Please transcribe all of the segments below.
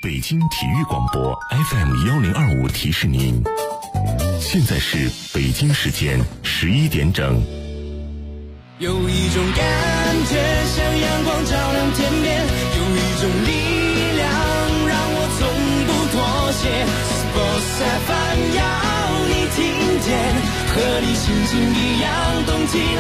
北京体育广播 FM1025 提示您，现在是北京时间11点整。 有一种感觉像阳光照亮天边，有一种力量让我从不妥协。Sports FM 要你听见，和你心情一样动起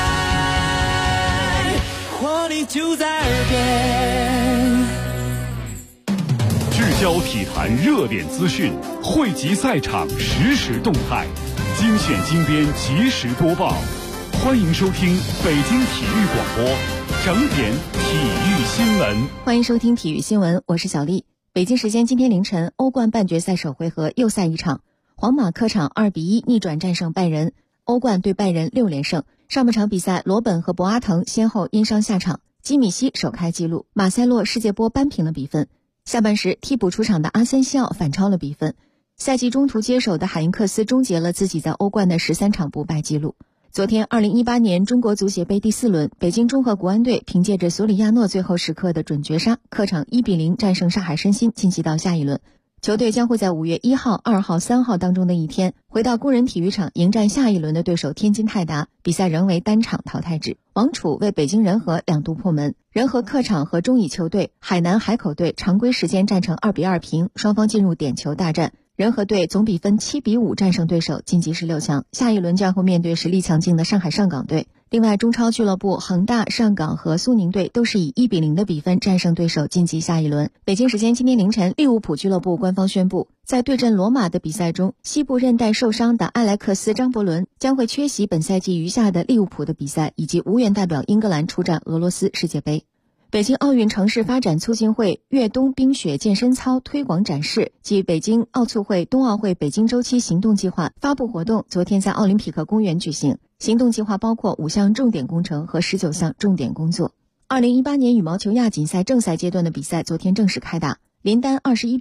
来，活力就在耳边。 聚焦体坛热点资讯，汇集赛场实时动态，精选精编及时播报。欢迎收听北京体育广播整点体育新闻。 欢迎收听体育新闻，我是小丽。北京时间今天凌晨，欧冠半决赛首回合又赛一场，皇马客场2-1逆转战胜拜仁，欧冠对拜仁6连胜。上半场比赛，罗本和博阿滕先后因伤下场，基米希首开纪录，马塞洛世界波扳平了比分。下半时，替补出场的阿森西奥反超了比分。赛季中途接手的海因克斯终结了自己在欧冠的13场不败纪录。昨天2018年中国足协杯第4轮，北京中赫国安队凭借着索里亚诺最后时刻的准绝杀，客场1-0战胜上海申鑫，晋级到下一轮。球队将会在5月1号、2号、3号当中的一天，回到工人体育场迎战下一轮的对手天津泰达，比赛仍为单场淘汰制。王楚为北京人和2度破门，人和客场和中乙球队海南海口队常规时间战成2-2平，双方进入点球大战。人和队总比分7-5战胜对手，晋级16强。下一轮将会面对实力强劲的上海上港队。另外，中超俱乐部恒大、上港和苏宁队都是以1-0的比分战胜对手，晋级下一轮。北京时间今天凌晨，利物浦俱乐部官方宣布，在对阵罗马的比赛中，膝部韧带受伤的艾莱克斯·张伯伦将会缺席本赛季余下的利物浦的比赛，以及无缘代表英格兰出战俄罗斯世界杯。北京奥运城市发展促进会粤东冰雪健身操推广展示及北京奥促会冬奥会北京周期行动计划发布活动昨天在奥林匹克公园举行。行动计划包括5项重点工程和19项重点工作。2018年羽毛球亚锦赛正赛阶段的比赛昨天正式开打，林丹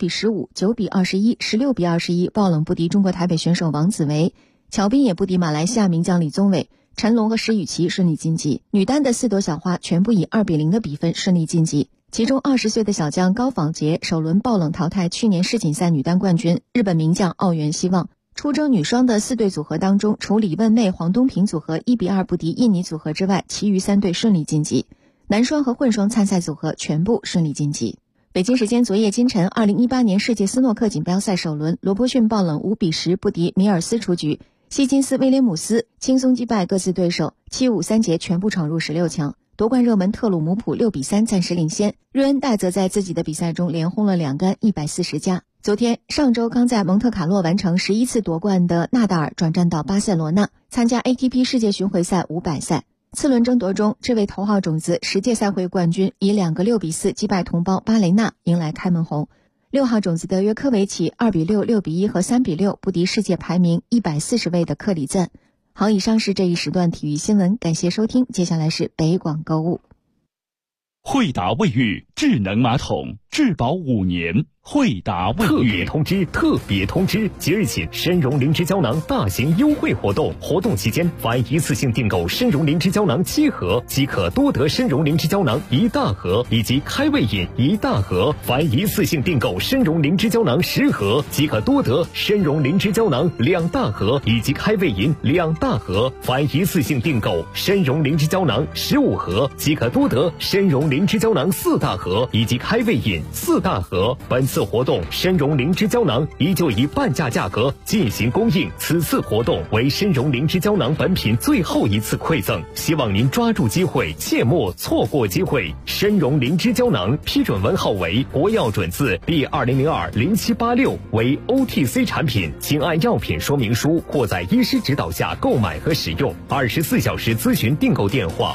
21-15、9-21、16-21爆冷不敌中国台北选手王子维，乔彬也不敌马来西亚名将李宗伟，陈龙和石宇奇顺利晋级。女单的4朵小花全部以2-0的比分顺利晋级，其中20岁的小将高仿洁首轮爆冷淘汰去年世锦赛女单冠军日本名将奥原希望。出征女双的4对组合当中，除李问妹、黄东萍组合1-2不敌印尼组合之外，其余3对顺利晋级。男双和混双参赛组合全部顺利晋级。北京时间昨夜今晨，2018年世界斯诺克锦标赛首轮，罗伯逊爆冷5-10不敌米尔斯出局，希金斯、威廉姆斯轻松击败各自对手，7-5、3节全部闯入16强。夺冠热门特鲁姆普6-3暂时领先，瑞恩戴则在自己的比赛中连轰了2杆140加。上周刚在蒙特卡洛完成11次夺冠的纳达尔转战到巴塞罗那参加 ATP 世界巡回赛500赛。次轮争夺中，这位头号种子10届赛会冠军以2个6-4击败同胞巴雷纳，迎来开门红。6号种子德约科维奇2-6、6-1和3-6不敌世界排名140位的克里赞。好，以上是这一时段体育新闻，感谢收听。接下来是北广购物。 惠达卫浴智能马桶，质保5年。惠达卫浴特别通知！即日起，参茸灵芝胶囊大型优惠活动，活动期间凡一次性订购参茸灵芝胶囊7盒，即可多得参茸灵芝胶囊1大盒以及开胃饮1大盒；凡一次性订购参茸灵芝胶囊10盒，即可多得参茸灵芝胶囊2大盒以及开胃饮2大盒；凡一次性订购参茸灵芝胶囊15盒，即可多得参茸灵芝胶囊4大盒以及开胃饮4大盒。本次活动参茸灵芝胶囊依旧以半价价格进行供应，此次活动为参茸灵芝胶囊本品最后一次馈赠，希望您抓住机会，切莫错过机会。参茸灵芝胶囊批准文号为国药准字第20020786，为 OTC 产品，请按药品说明书或在医师指导下购买和使用。24小时咨询订购电话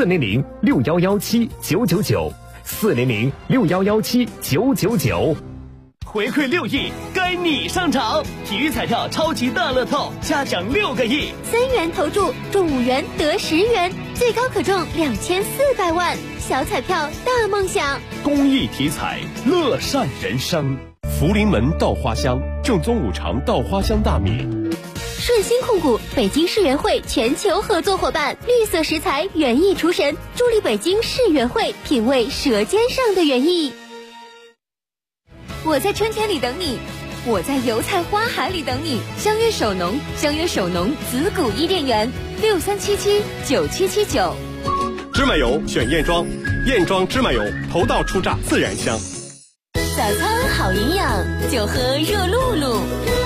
：400-6117-999，400-6117-999。 回馈6亿，该你上场！体育彩票超级大乐透，加奖6个亿 ，3元投注中5元得10元，最高可中2400万。小彩票大梦想， 公益体彩，乐善人生。 福临门稻花香，正宗五常稻花香大米。 顺鑫控股北京世园会全球合作伙伴，绿色食材园艺厨神，助力北京世园会品味舌尖上的园艺。 我在春天里等你，我在油菜花海里等你。相约首农，相约首农紫谷伊甸园，63779779。 芝麻油选燕庄，燕庄芝麻油头道出榨自然香。 早餐好营养，就喝热露露。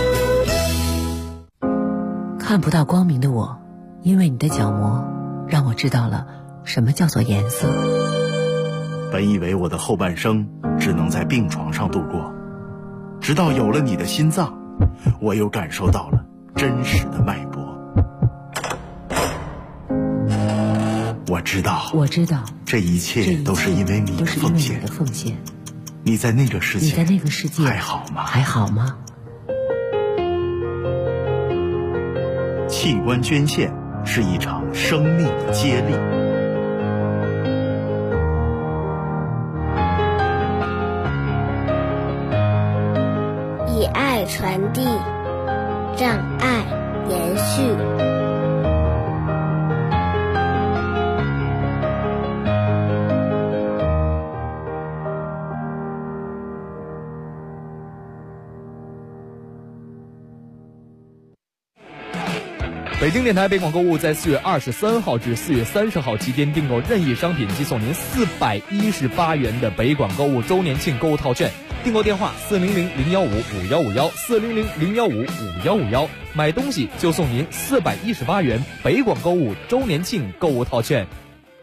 看不到光明的我，因为你的角膜让我知道了什么叫做颜色。 本以为我的后半生只能在病床上度过，直到有了你的心脏，我又感受到了真实的脉搏。我知道，这一切都是因为你的奉献。你在那个世界还好吗？器官捐献是一场生命的接力。 以爱传递，让爱延续。 北京电台北广购物在4月23号至4月30号期间订购任意商品即送您418元的北广购物周年庆购物套券。订购电话400-015-5151，400-015-5151，买东西就送您418元北广购物周年庆购物套券。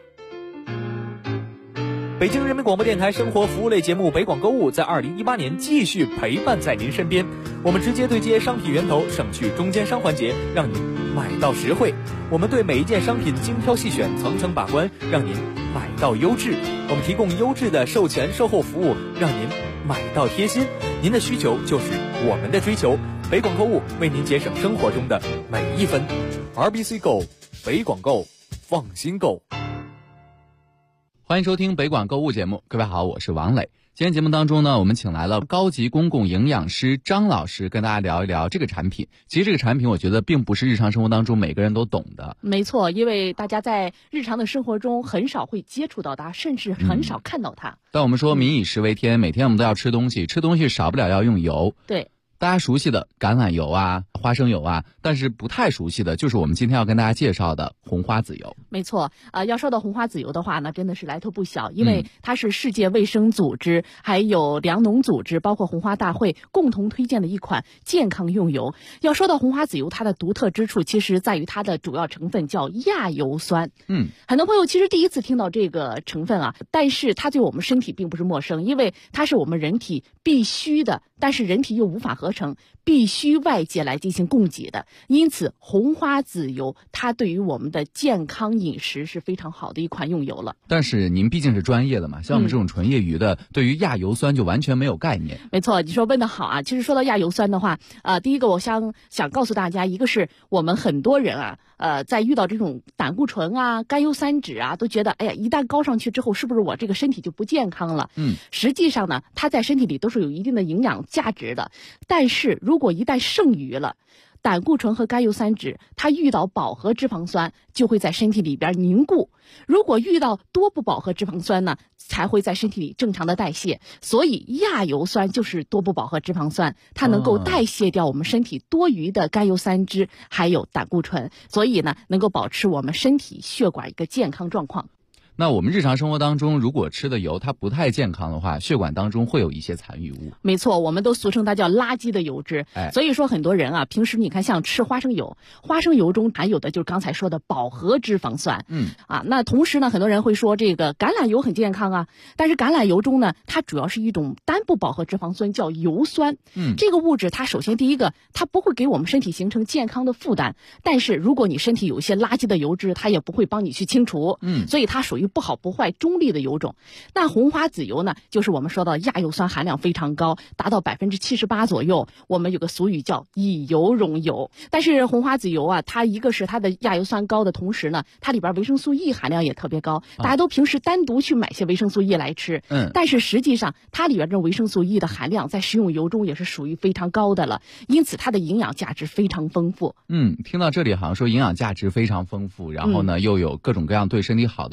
北京人民广播电台生活服务类节目北广购物在2018年继续陪伴在您身边，我们直接对接商品源头，省去中间商环节，让您买到实惠。我们对每一件商品精挑细选，层层把关，让您买到优质。我们提供优质的售前售后服务，让您买到贴心。您的需求就是我们的追求，北广购物为您节省生活中的每一分。RBC Go， 北广购，放心购。 欢迎收听北广购物节目，各位好，我是王磊。今天节目当中呢，我们请来了高级公共营养师张老师，跟大家聊一聊这个产品。其实这个产品我觉得并不是日常生活当中每个人都懂的。 没错，因为大家在日常的生活中很少会接触到它，甚至很少看到它。 但我们说民以食为天，每天我们都要吃东西，吃东西少不了要用油。 对。 大家熟悉的橄榄油啊、花生油啊，但是不太熟悉的就是我们今天要跟大家介绍的红花籽油。 没错，要说到红花籽油的话呢，真的是来头不小，因为它是世界卫生组织、还有粮农组织，包括红花大会共同推荐的一款健康用油。要说到红花籽油，它的独特之处其实在于它的主要成分叫亚油酸。很多朋友其实第一次听到这个成分啊，但是它对我们身体并不是陌生，因为它是我们人体必须的，但是人体又无法合成，必须外界来进行供给的。因此红花籽油它对于我们的健康饮食是非常好的一款用油了。 但是您毕竟是专业的嘛，像我们这种纯业余的，对于亚油酸就完全没有概念。 没错，你说问得好啊。其实说到亚油酸的话，第一个我想告诉大家，一个是我们很多人啊，在遇到这种胆固醇啊、甘油三酯啊，都觉得哎呀，一旦高上去之后，是不是我这个身体就不健康了？实际上呢，它在身体里都是有一定的营养价值的。但是如果一旦剩余了，胆固醇和甘油三酯它遇到饱和脂肪酸就会在身体里边凝固，如果遇到多不饱和脂肪酸呢，才会在身体里正常的代谢。所以亚油酸就是多不饱和脂肪酸，它能够代谢掉我们身体多余的甘油三酯还有胆固醇，所以呢能够保持我们身体血管一个健康状况。 那我们日常生活当中如果吃的油它不太健康的话，血管当中会有一些残余物。 没错，我们都俗称它叫垃圾的油脂。所以说很多人啊，平时你看像吃花生油，花生油中含有的就是刚才说的饱和脂肪酸。那同时呢，很多人会说这个橄榄油很健康啊，但是橄榄油中呢，它主要是一种单不饱和脂肪酸，叫油酸。这个物质它首先第一个，它不会给我们身体形成健康的负担，但是如果你身体有一些垃圾的油脂，它也不会帮你去清除。所以它属于不好不坏中立的油种。那红花籽油呢，就是我们说到亚油酸含量非常高，达到78%左右。我们有个俗语叫以油溶油。但是红花籽油啊，它一个是它的亚油酸高的同时呢，它里边维生素 E 含量也特别高。大家都平时单独去买些维生素 E 来吃，但是实际上它里边这维生素 E 的含量在食用油中也是属于非常高的了，因此它的营养价值非常丰富。 听到这里好像说营养价值非常丰富，然后呢又有各种各样对身体好的元素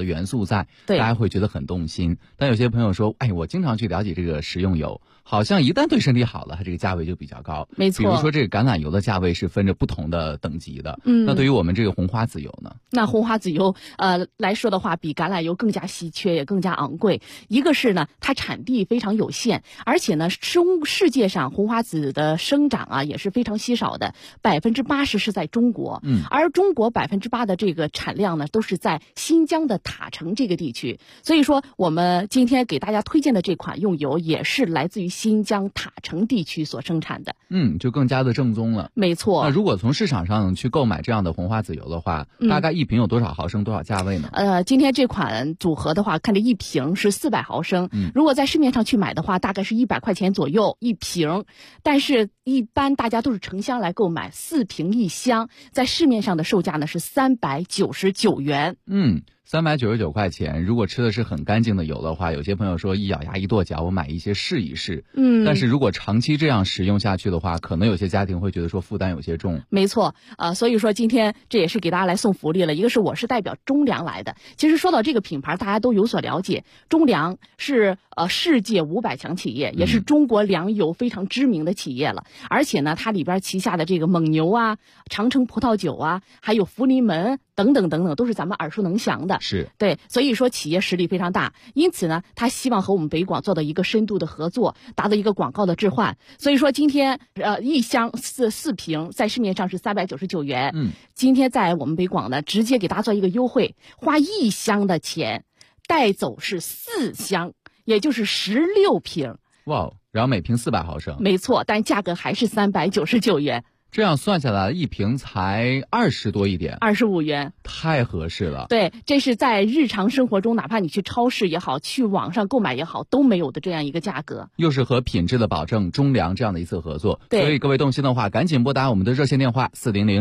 素在， 对， 大家会觉得很动心。但有些朋友说，哎，我经常去了解这个食用油，好像一旦对身体好了，它这个价位就比较高。 没错， 比如说这个橄榄油的价位是分着不同的等级的。那对于我们这个红花籽油呢？ 那红花籽油来说的话，比橄榄油更加稀缺，也更加昂贵。一个是呢，它产地非常有限，而且呢，世界上红花籽的生长啊也是非常稀少的，80%是在中国。而中国8%的这个产量呢，都是在新疆的塔城这个地区。所以说，我们今天给大家推荐的这款用油也是来自于新疆塔城地区所生产的。 就更加的正宗了。 没错。 那如果从市场上去购买这样的红花籽油的话，大概一瓶有多少毫升，多少价位呢？ 今天这款组合的话，看这一瓶是400毫升，如果在市面上去买的话，大概是100块钱左右一瓶。但是一般大家都是成箱来购买，4瓶1箱，在市面上的售价呢是399元。 399块钱，如果吃的是很干净的油的话，有些朋友说一咬牙一跺脚，我买一些试一试。但是如果长期这样使用下去的话，可能有些家庭会觉得说负担有些重。 没错，所以说今天这也是给大家来送福利了。一个是我是代表中粮来的，其实说到这个品牌，大家都有所了解。中粮是世界500强企业，也是中国粮油非常知名的企业了。而且呢，它里边旗下的这个蒙牛啊、长城葡萄酒啊，还有福临门等等等等，都是咱们耳熟能详的。 是对，所以说企业实力非常大，因此呢，他希望和我们北广做到一个深度的合作，达到一个广告的置换。所以说今天一箱四瓶在市面上是399元，今天在我们北广呢，直接给大家做一个优惠，花1箱的钱带走是4箱，也就是16瓶。 哇，然后每瓶400毫升。 没错，但价格还是399元。 这样算下来，一瓶才20多一点 ，25元， 太合适了。 对，这是在日常生活中，哪怕你去超市也好，去网上购买也好，都没有的这样一个价格。 又是和品质的保证中粮这样的一次合作， 对， 所以各位动心的话，赶紧拨打我们的热线电话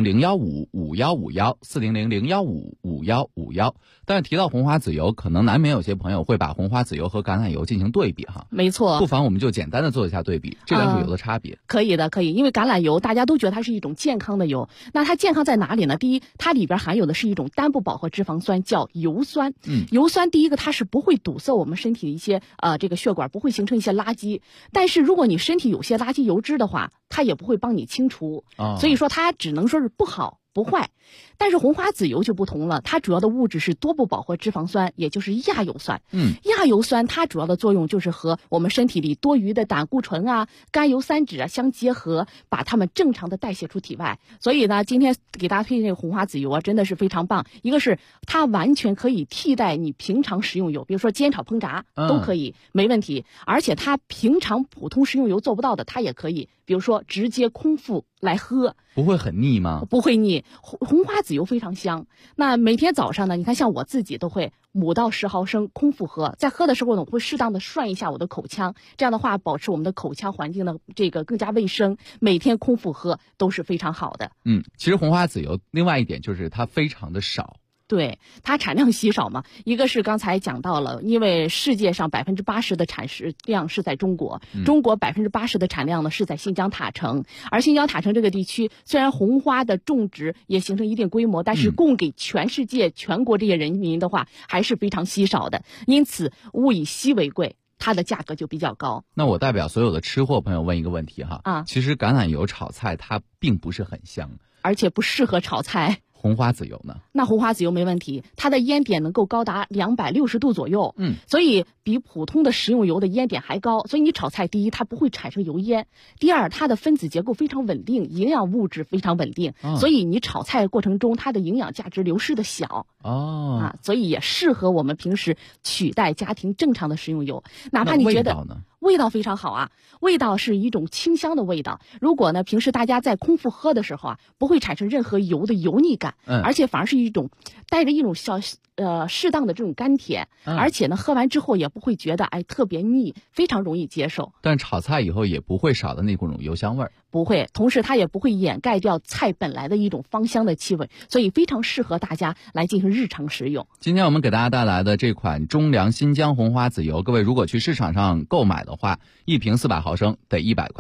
400-015-5151，400-015-5151。但是提到红花籽油，可能难免有些朋友会把红花籽油和橄榄油进行对比哈。 没错， 不妨我们就简单的做一下对比，这两种油的差别。 可以的，可以，因为橄榄油大家都觉得它是一种健康的油，那它健康在哪里呢？第一，它里边含有的是一种单不饱和脂肪酸，叫油酸。油酸第一个它是不会堵塞我们身体的一些这个血管，不会形成一些垃圾。但是如果你身体有些垃圾油脂的话，它也不会帮你清除。所以说它只能说是不好不坏。但是红花籽油就不同了，它主要的物质是多不饱和脂肪酸，也就是亚油酸。亚油酸它主要的作用就是和我们身体里多余的胆固醇啊、甘油三酯啊相结合，把它们正常的代谢出体外。所以呢，今天给大家推荐这个红花籽油啊，真的是非常棒。一个是它完全可以替代你平常食用油，比如说煎炒烹炸都可以，没问题。而且它平常普通食用油做不到的，它也可以，比如说直接空腹来喝。 不会很腻吗？ 不会腻，红花籽油非常香。那每天早上呢，你看像我自己都会5到10毫升空腹喝，在喝的时候呢，我会适当的涮一下我的口腔，这样的话保持我们的口腔环境的这个更加卫生。每天空腹喝都是非常好的。 其实红花籽油另外一点就是它非常的少。 对，它产量稀少嘛，一个是刚才讲到了，因为世界上80%的产食量是在中国，中国80%的产量呢是在新疆塔城，而新疆塔城这个地区虽然红花的种植也形成一定规模，但是供给全世界全国这些人民的话还是非常稀少的，因此物以稀为贵，它的价格就比较高。 那我代表所有的吃货朋友问一个问题哈，其实橄榄油炒菜它并不是很香， 而且不适合炒菜。 红花籽油呢？ 那红花籽油没问题，它的烟点能够高达260度左右，所以比普通的食用油的烟点还高，所以你炒菜第一它不会产生油烟，第二它的分子结构非常稳定，营养物质非常稳定，所以你炒菜过程中它的营养价值流失的小。所以也适合我们平时取代家庭正常的食用油，哪怕你觉得味道非常好啊，味道是一种清香的味道。如果呢平时大家在空腹喝的时候啊，不会产生任何油的油腻感，而且反而是一种带着一种适当的这种甘甜，而且呢喝完之后也不会觉得特别腻，非常容易接受。 但炒菜以后也不会少的那种油香味儿， 不会，同时它也不会掩盖掉菜本来的一种芳香的气味，所以非常适合大家来进行日常食用。 今天我们给大家带来的这款中粮新疆红花籽油，各位如果去市场上购买的话，一瓶400毫升得100块钱。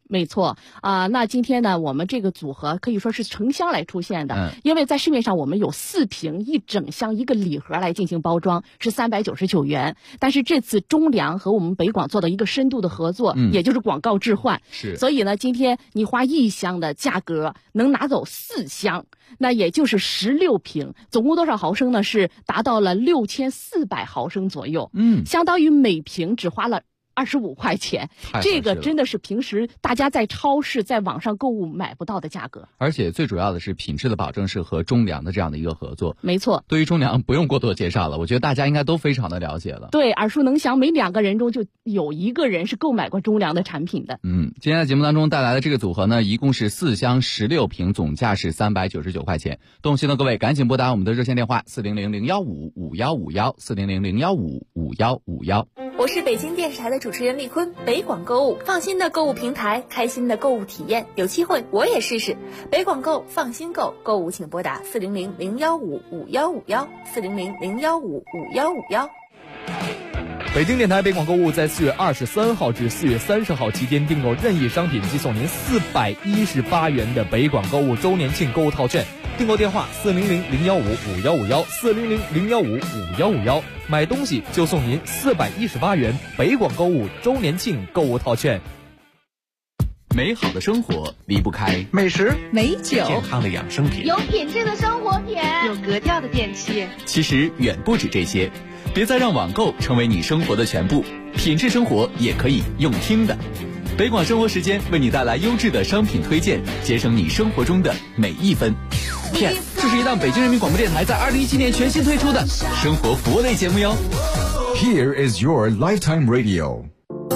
没错啊，那今天呢，我们这个组合可以说是成箱来出现的，因为在市面上我们有4瓶1整箱1个礼盒来进行包装，是399元。但是这次中粮和我们北广做的一个深度的合作，也就是广告置换， 是， 所以呢，今天你花1箱的价格能拿走4箱，那也就是16瓶，总共多少毫升呢？是达到了6400毫升左右，相当于每瓶只花了25块钱，这个真的是平时大家在超市、在网上购物买不到的价格。 而且最主要的是品质的保证是和中粮的这样的一个合作。 没错， 对于中粮不用过多介绍了，我觉得大家应该都非常的了解了。 对，耳熟能详，每2个人中就有1个人是购买过中粮的产品的。 今天在节目当中带来的这个组合呢，一共是4箱16瓶，总价是399块钱。动心的各位赶紧拨打我们的热线电话400-015-5151，400-015-5151。 我是北京电视台的主持人丽坤，北广购物，放心的购物平台，开心的购物体验，有机会我也试试。北广购，放心购，购物请拨打400-015-5151，400-015-5151。 北京电台北广购物在4月23号至4月30号期间订购任意商品即送您418元的北广购物周年庆购物套券。订购电话400-015-5151，400-015-5151，买东西就送您418元北广购物周年庆购物套券。 美好的生活离不开美食、 美酒、 健康的养生品， 有品质的生活品， 有格调的电器。 其实远不止这些，别再让网购成为你生活的全部，品质生活也可以用听的。北广生活时间为你带来优质的商品推荐，节省你生活中的每一分。 Yes， 这是一档北京人民广播电台在2017年全新推出的生活服务类节目哟。 Here is your lifetime radio。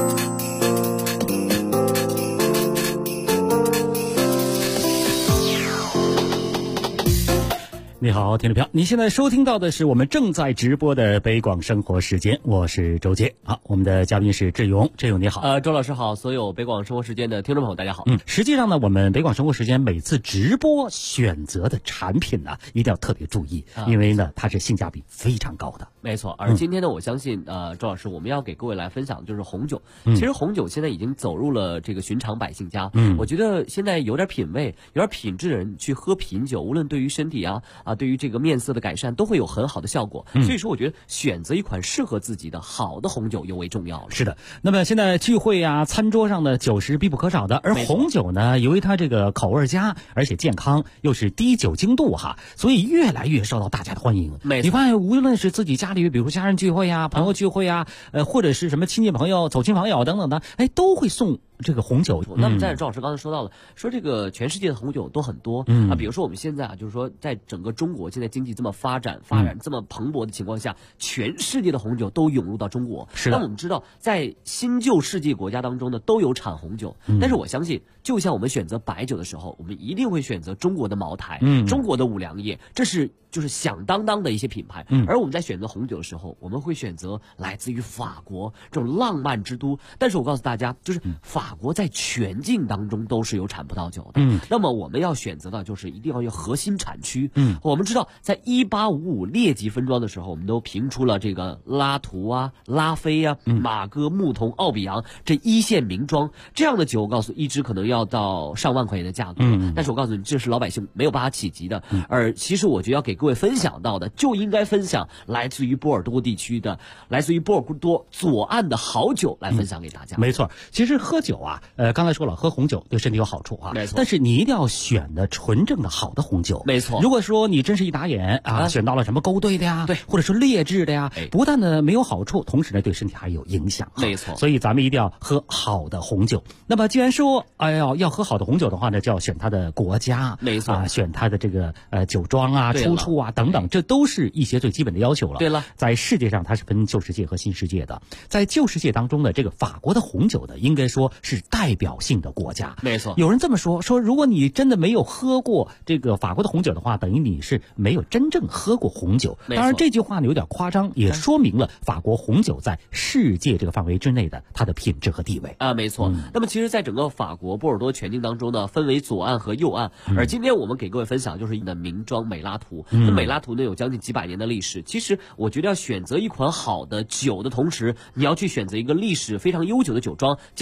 你好，听众朋友，你现在收听到的是我们正在直播的北广生活时间，我是周杰。好，我们的嘉宾是志勇，志勇你好。 周老师好，所有北广生活时间的听众朋友大家好。 实际上呢，我们北广生活时间每次直播选择的产品呢，一定要特别注意，因为呢，它是性价比非常高的。 没错，而今天呢，我相信周老师，我们要给各位来分享的就是红酒。其实红酒现在已经走入了这个寻常百姓家。我觉得现在有点品味、有点品质的人去喝品酒，无论对于身体对于这个面色的改善都会有很好的效果。所以说我觉得选择一款适合自己的好的红酒尤为重要了。 是的，那么现在聚会餐桌上的酒是必不可少的，而红酒呢，由于它这个口味佳，而且健康，又是低酒精度所以越来越受到大家的欢迎。你发现无论是自己家里，比如家人聚会朋友聚会或者是什么亲戚朋友、走亲访友等等的，都会送这个红酒。 那么在周老师刚才说到了，说这个全世界的红酒都很多比如说我们现在就是说在整个中国现在经济这么发展这么蓬勃的情况下，全世界的红酒都涌入到中国。 是的。 那我们知道在新旧世界国家当中呢都有产红酒，但是我相信就像我们选择白酒的时候，我们一定会选择中国的茅台、中国的五粮液，这是就是响当当的一些品牌。而我们在选择红酒的时候，我们会选择来自于法国这种浪漫之都。但是我告诉大家，就是法国在全境当中都是有产葡萄酒的。那么我们要选择的就是一定要有核心产区。我们知道在1855列级分庄的时候，我们都评出了这个拉图拉菲马哥、牧童、奥比昂这一线名庄，这样的酒我告诉一支可能要到上万块钱的价格。但是我告诉你，这是老百姓没有办法企及的。而其实我觉得要给各位分享到的，就应该分享来自于波尔多地区的、来自于波尔多左岸的好酒来分享给大家。 没错，其实喝酒刚才说了，喝红酒对身体有好处没错。 但是你一定要选的纯正的好的红酒。 没错。 如果说你真是一打眼选到了什么勾兑的对， 或者是劣质的不但呢没有好处，同时呢对身体还有影响。 没错。 所以咱们一定要喝好的红酒。那么既然说要喝好的红酒的话呢，就要选它的国家。 没错。 选它的这个酒庄出处等等，这都是一些最基本的要求了。 对了， 在世界上它是分旧世界和新世界的，在旧世界当中的这个法国的红酒呢，应该说是代表性的国家。 没错。 有人这么说如果你真的没有喝过这个法国的红酒的话，等于你是没有真正喝过红酒。当然这句话呢有点夸张，也说明了法国红酒在世界这个范围之内的它的品质和地位没错。那么其实在整个法国波尔多全境当中呢，分为左岸和右岸。而今天我们给各位分享就是的名庄美拉图。那美拉图呢有将近几百年的历史。其实我觉得要选择一款好的酒的同时，你要去选择一个历史非常悠久的酒庄，叫做美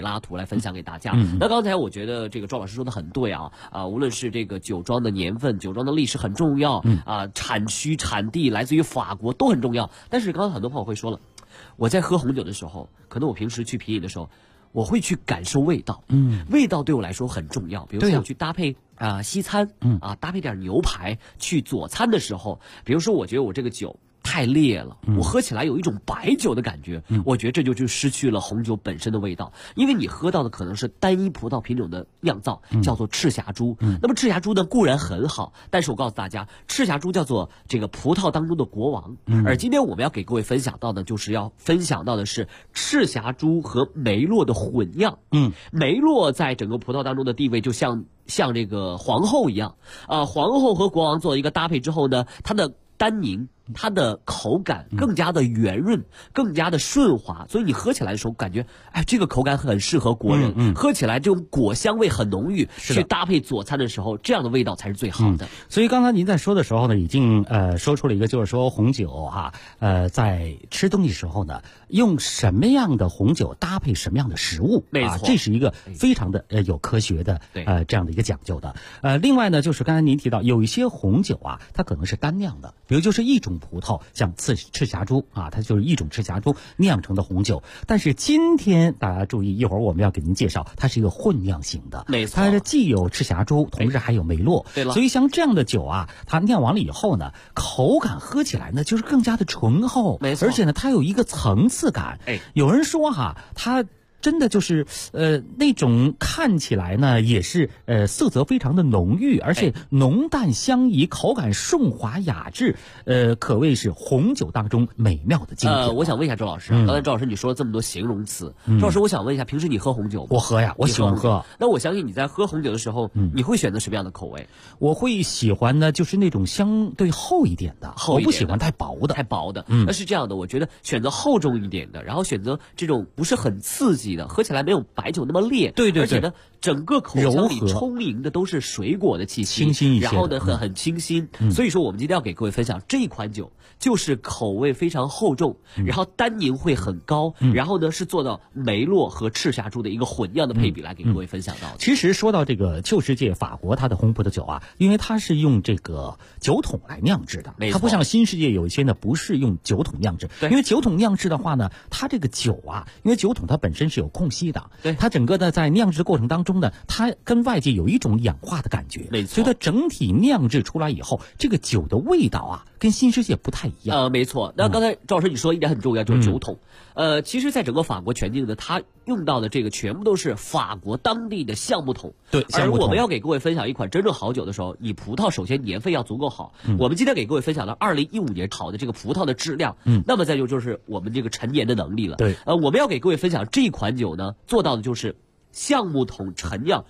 美拉图来分享给大家。那刚才我觉得这个赵老师说的很对啊，无论是这个酒庄的年份、酒庄的历史很重要，产区、产地来自于法国都很重要。但是刚才很多朋友会说了，我在喝红酒的时候，可能我平时去品饮的时候，我会去感受味道，味道对我来说很重要。比如说我去搭配西餐，搭配点牛排去佐餐的时候，比如说我觉得我这个酒太烈了，我喝起来有一种白酒的感觉，我觉得这就失去了红酒本身的味道，因为你喝到的可能是单一葡萄品种的酿造，叫做赤霞珠。那么赤霞珠呢固然很好，但是我告诉大家，赤霞珠叫做这个葡萄当中的国王。而今天我们要给各位分享到的，就是要分享到的是赤霞珠和梅洛的混酿。梅洛在整个葡萄当中的地位就像这个皇后一样，皇后和国王做一个搭配之后呢，它的单宁，它的口感更加的圆润，更加的顺滑，所以你喝起来的时候感觉，这个口感很适合国人，喝起来这种果香味很浓郁，去搭配佐餐的时候，这样的味道才是最好的。 所以刚才您在说的时候呢，已经说出了一个，就是说红酒在吃东西时候呢，用什么样的红酒搭配什么样的食物， 没错， 这是一个非常的有科学的这样的一个讲究的。另外呢，就是刚才您提到有一些红酒它可能是单酿的，比如就是一种葡萄，像赤霞珠它就是一种赤霞珠酿成的红酒。但是今天大家注意，一会儿我们要给您介绍，它是一个混酿型的， 没错， 它既有赤霞珠，同时还有梅洛。 对了， 所以像这样的酒它酿完了以后呢，口感喝起来呢就是更加的醇厚， 没错， 而且呢它有一个层次感。有人说它真的就是那种看起来呢也是色泽非常的浓郁，而且浓淡相宜，口感顺滑雅致，可谓是红酒当中美妙的精品。 我想问一下周老师，刚才周老师你说了这么多形容词，周老师我想问一下，平时你喝红酒吗？ 我喝呀，我喜欢喝。 那我相信你在喝红酒的时候，你会选择什么样的口味？ 我会喜欢呢就是那种相对厚一点的，我不喜欢太薄的。 那是这样的，我觉得选择厚重一点的，然后选择这种不是很刺激的，喝起来没有白酒那么烈， 对， 而且呢整个口腔里充盈的都是水果的气息， 清新一些， 然后呢很清新。所以说我们今天要给各位分享这一款酒，就是口味非常厚重，然后单宁会很高，然后呢是做到梅洛和赤霞珠的一个混酿的配比来给各位分享到的。 其实说到这个旧世界法国它的红葡萄酒因为它是用这个酒桶来酿制的，它不像新世界有一些呢不是用酒桶酿制，因为酒桶酿制的话呢，它这个酒因为酒桶它本身是有空隙的，它整个的在酿制过程当中呢，它跟外界有一种氧化的感觉， 没错， 所以它整体酿制出来以后，这个酒的味道跟新世界不太一样。 没错。那刚才赵老师你说一点很重要，就是酒桶。其实在整个法国全境呢，它用到的这个全部都是法国当地的橡木桶。 对， 而我们要给各位分享一款真正好酒的时候，你葡萄首先年份要足够好。我们今天给各位分享了2015年好的这个葡萄的质量，那么再就是我们这个陈年的能力了。 对， 我们要给各位分享这款酒呢，做到的就是橡木桶陈酿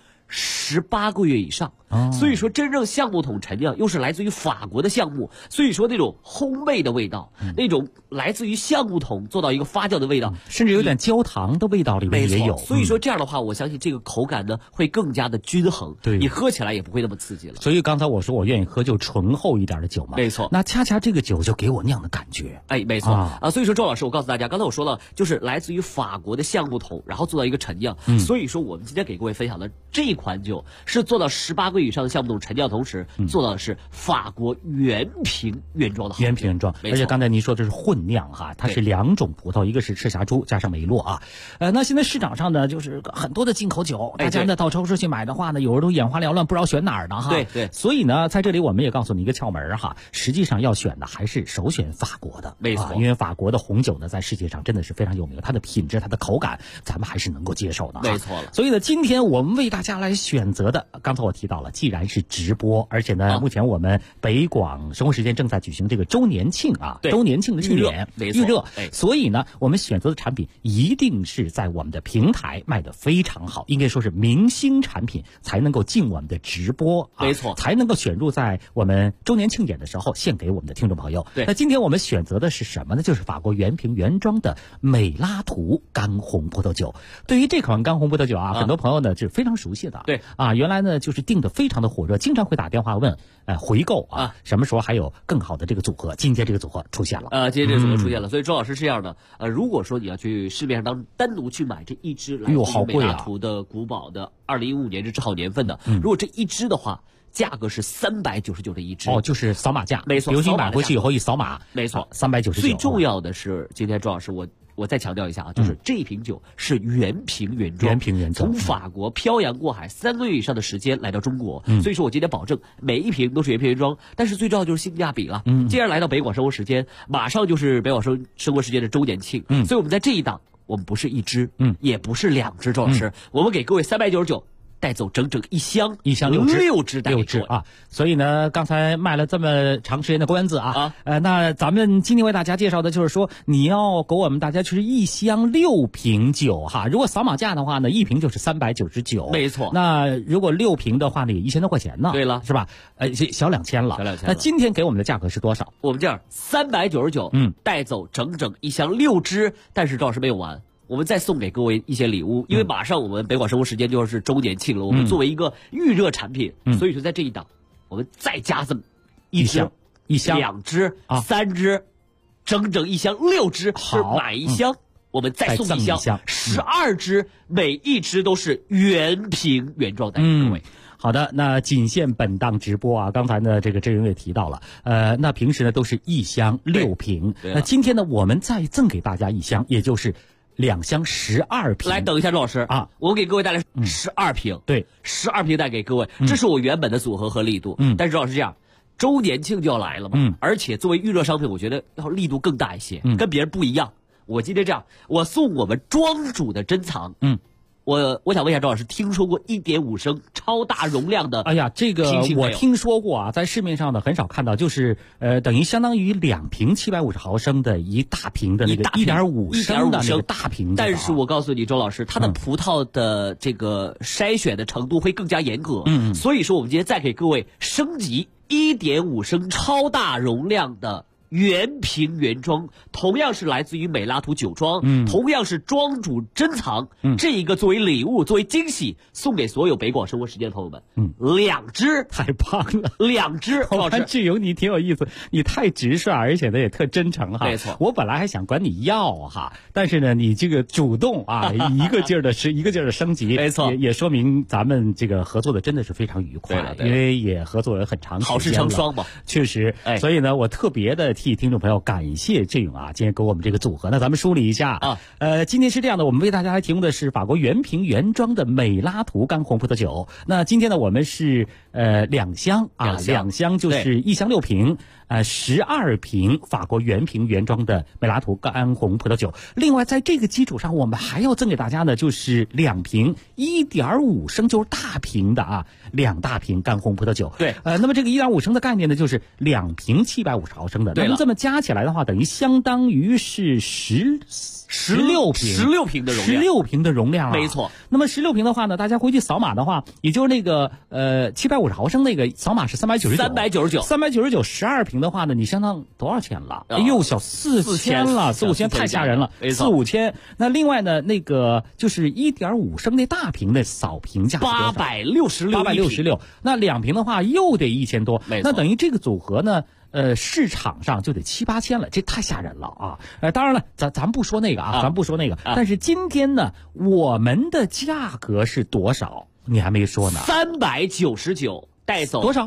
18个月以上。所以说真正橡木桶陈酿又是来自于法国的橡木，所以说那种烘焙的味道，那种来自于橡木桶做到一个发酵的味道， 甚至有点焦糖的味道里面也有。 所以说这样的话，我相信这个口感呢会更加的均衡， 对， 你喝起来也不会那么刺激了。 所以刚才我说我愿意喝就醇厚一点的酒嘛， 没错。 那恰恰这个酒就给我酿的感觉， 没错所以说周老师，我告诉大家，刚才我说了，就是来自于法国的橡木桶，然后做到一个陈酿。所以说我们今天给各位分享的这款酒是做到18个月以上的橡木桶陈酿，同时做到的是法国原瓶原装的好酒， 原瓶原装。而且刚才您说这是混酿它是2种葡萄，一个是赤霞珠加上梅洛那现在市场上呢就是很多的进口酒，大家呢到超市去买的话呢，有人都眼花缭乱，不知道选哪儿呢对。 所以呢在这里我们也告诉你一个窍门实际上要选的还是首选法国的， 没错因为法国的红酒呢在世界上真的是非常有名，它的品质它的口感咱们还是能够接受的没错了。 所以呢今天我们为大家来选择的，刚才我提到了，既然是直播，而且呢目前我们北广生活时间正在举行这个周年庆周年庆的庆典预热，所以呢我们选择的产品一定是在我们的平台卖得非常好，应该说是明星产品才能够进我们的直播没错， 才能够选入在我们周年庆典的时候献给我们的听众朋友。那今天我们选择的是什么呢？就是法国原瓶原装的美拉图干红葡萄酒。对于这款干红葡萄酒很多朋友呢是非常熟悉的， 对原来呢就是定的非非常的火热，经常会打电话问回购啊，什么时候还有更好的这个组合？今天这个组合出现了， 今天这个组合出现了，所以周老师是这样的，如果说你要去市面上单独去买这一支来自美拉图的古堡的2015年这好年份的，如果这一支的话，价格是399的一支， 就是扫码价， 没错， 比如你买回去以后一扫码， 没错 ，399。 最重要的是，今天周老师我再强调一下啊，就是这瓶酒是原瓶原装，从法国漂洋过海3个月以上的时间来到中国，所以说我今天保证每一瓶都是原瓶原装，但是最重要就是性价比了。既然来到北广生活时间，马上就是北广生活时间的周年庆，所以我们在这一档，我们不是一支，也不是2支，周老师，我们给各位399。带走整整一箱6支带给各位啊！所以呢，刚才卖了这么长时间的关子啊，那咱们今天为大家介绍的就是说，你要给我们大家就是一箱6瓶酒哈。如果扫码价的话呢，一瓶就是399， 没错。 那如果6瓶的话呢，也1000多块钱呢， 对了， 是吧？小2000了，那今天给我们的价格是多少？ 我们这样399，带走整整一箱6支，但是周老师没有完。我们再送给各位一些礼物，因为马上我们北广生活时间就是周年庆了，我们作为一个预热产品，所以说在这一档，我们再加这么一箱、2支、3支，整整一箱6支，是买一箱，我们再送一箱12支，每一支都是原瓶原装带给各位。 好的，那仅限本档直播啊。刚才呢，这个郑云也提到了，那平时呢都是一箱6瓶，那今天呢我们再赠给大家一箱，也就是2箱12瓶。 来，等一下，周老师啊，我给各位带来12瓶， 对 ，12瓶带给各位，这是我原本的组合和力度。但是周老师这样，周年庆就要来了嘛，而且作为预热商品，我觉得要力度更大一些，跟别人不一样。我今天这样，我送我们庄主的珍藏，我想问一下周老师，听说过1.5升超大容量的？ 哎呀，这个我听说过啊，在市面上呢很少看到，就是等于相当于2瓶750毫升的一大瓶的那个1.5升的那个大瓶的。 但是我告诉你，周老师，它的葡萄的这个筛选的程度会更加严格，所以说我们今天再给各位升级1.5升超大容量的原瓶原装，同样是来自于美拉图酒庄，同样是庄主珍藏，这一个作为礼物，作为惊喜，送给所有北广生活时间的朋友们。2支太棒了 ，2支。 我看志勇你挺有意思，你太直率，而且呢也特真诚哈。 没错， 我本来还想管你要哈，但是呢你这个主动啊，一个劲儿的升级， 没错， 也说明咱们这个合作的真的是非常愉快，因为也合作了很长时间了， 好事成双嘛， 确实。所以呢，我特别的替听众朋友感谢志勇啊，今天给我们这个组合。那咱们梳理一下啊，今天是这样的，我们为大家来提供的是法国原瓶原装的美拉图干红葡萄酒。那今天呢，我们是2箱啊，2箱就是1箱6瓶，12瓶法国原瓶原装的美拉图干红葡萄酒。另外，在这个基础上，我们还要赠给大家呢，就是2瓶1.5升，就是大瓶的啊，2大瓶干红葡萄酒。 对， 那么这个1.5升的概念呢，就是2瓶750毫升的。那么这么加起来的话，等于相当于是16瓶的容量 ，16瓶的容量啊， 没错。 那么16瓶的话呢，大家回去扫码的话，也就是那个750毫升那个扫码是399 12瓶的话呢，你相当多少钱了？哎呦，小4000了，4、5千太吓人了，4、5千。那另外呢，那个就是1.5升那大瓶的扫瓶价866，那2瓶的话又得1000多，那等于这个组合呢。市场上就得7、8千了，这太吓人了啊！当然了，咱不说那个啊，咱不说那个。但是今天呢，我们的价格是多少？你还没说呢。 399带走多少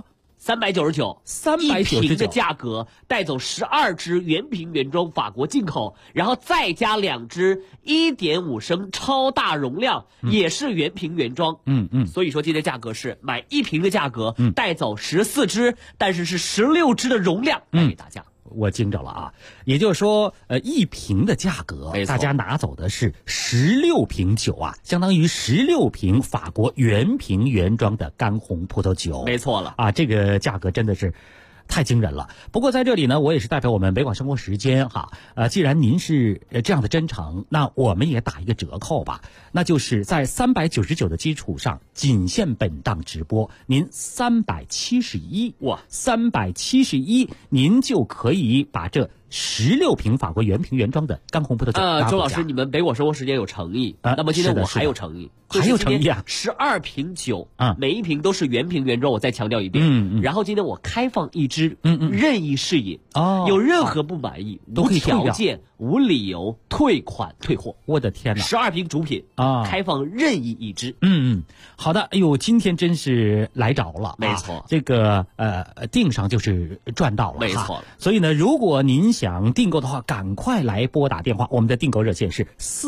？399，1瓶的价格带走12支原瓶原装法国进口，然后再加2支1.5升超大容量，也是原瓶原装。所以说今天价格是买1瓶的价格，带走14支，但是是16支的容量带给大家。 我惊着了啊！也就是说，1瓶的价格，大家拿走的是16瓶酒啊，相当于16瓶法国原瓶原装的干红葡萄酒。 没错了啊，这个价格真的是太惊人了。不过在这里呢，我也是代表我们北广生活时间哈，既然您是这样的真诚，那我们也打一个折扣吧，那就是在399的基础上，仅限本档直播，您371，您就可以把这 16瓶法国原瓶原装的干红葡萄酒。 周老师，你们北广生活时间有诚意，那么今天我还有诚意， 还有诚意啊 ！12瓶酒，每一瓶都是原瓶原装，我再强调一遍。然后今天我开放一支，任意试饮，有任何不满意，无条件、无理由退款退货。 我的天哪 ！12瓶主品开放任意一支。 好的，哎呦，今天真是来着了， 没错， 这个订上就是赚到了， 没错。 所以呢，如果您想订购的话，赶快来拨打电话，我们的订购热线是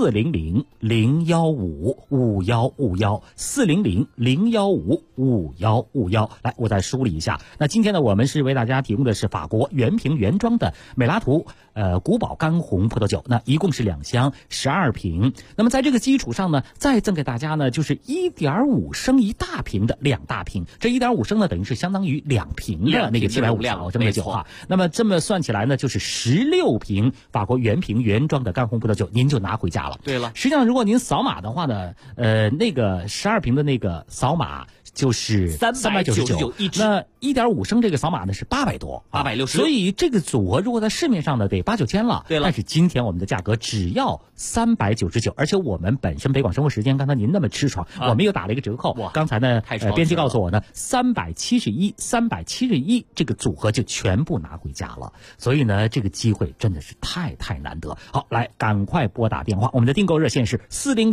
400-015-5151，400-015-5151。来，我再梳理一下。那今天呢，我们是为大家提供的是法国原瓶原装的美拉图古堡干红葡萄酒，那一共是2箱12瓶。那么在这个基础上呢，再赠给大家呢，就是 1.5 升一大瓶的2大瓶。这 1.5 升呢，等于是相当于2瓶的那个750毫升的酒哈。那么这么算起来呢，就是16瓶法国原瓶原装的干红葡萄酒，您就拿回家了。 对了， 实际上如果您扫码的话呢，那个12瓶的那个扫码就是399 一支， 那 1.5 升这个扫码呢是800多 ，860。 所以这个组合如果在市面上呢得8、9千了。 对了， 但是今天我们的价格只要399，而且我们本身北广生活时间，刚才您那么吃爽，我们又打了一个折扣。刚才呢，编辑告诉我呢，371这个组合就全部拿回家了。所以呢，这个机会真的是太难得。好，来赶快拨打电话，我们的订购热线是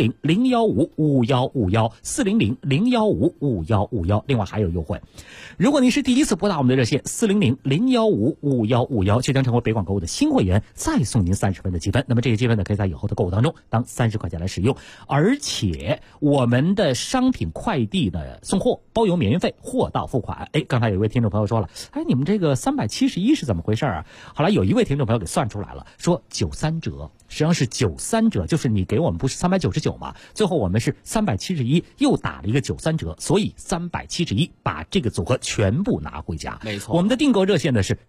400-015-5151，400-015-5151。另外还有优惠，如果您是第一次拨打我们的热线400-015-5151，就将成为北广购物的新会员，再送您30分的积分。那么这些积分呢，可以在以后的购物当中当30块钱来使用。而且我们的商品快递的送货包邮免运费，货到付款。刚才有一位听众朋友说了，你们这个371是怎么回事啊？后来有一位听众朋友给算出来了，说93折，实际上是93折，就是你给我们不是399吗？最后我们是371，又打了一个93折，所以371把这个组合全部拿回家。 没错， 我们的订购热线呢是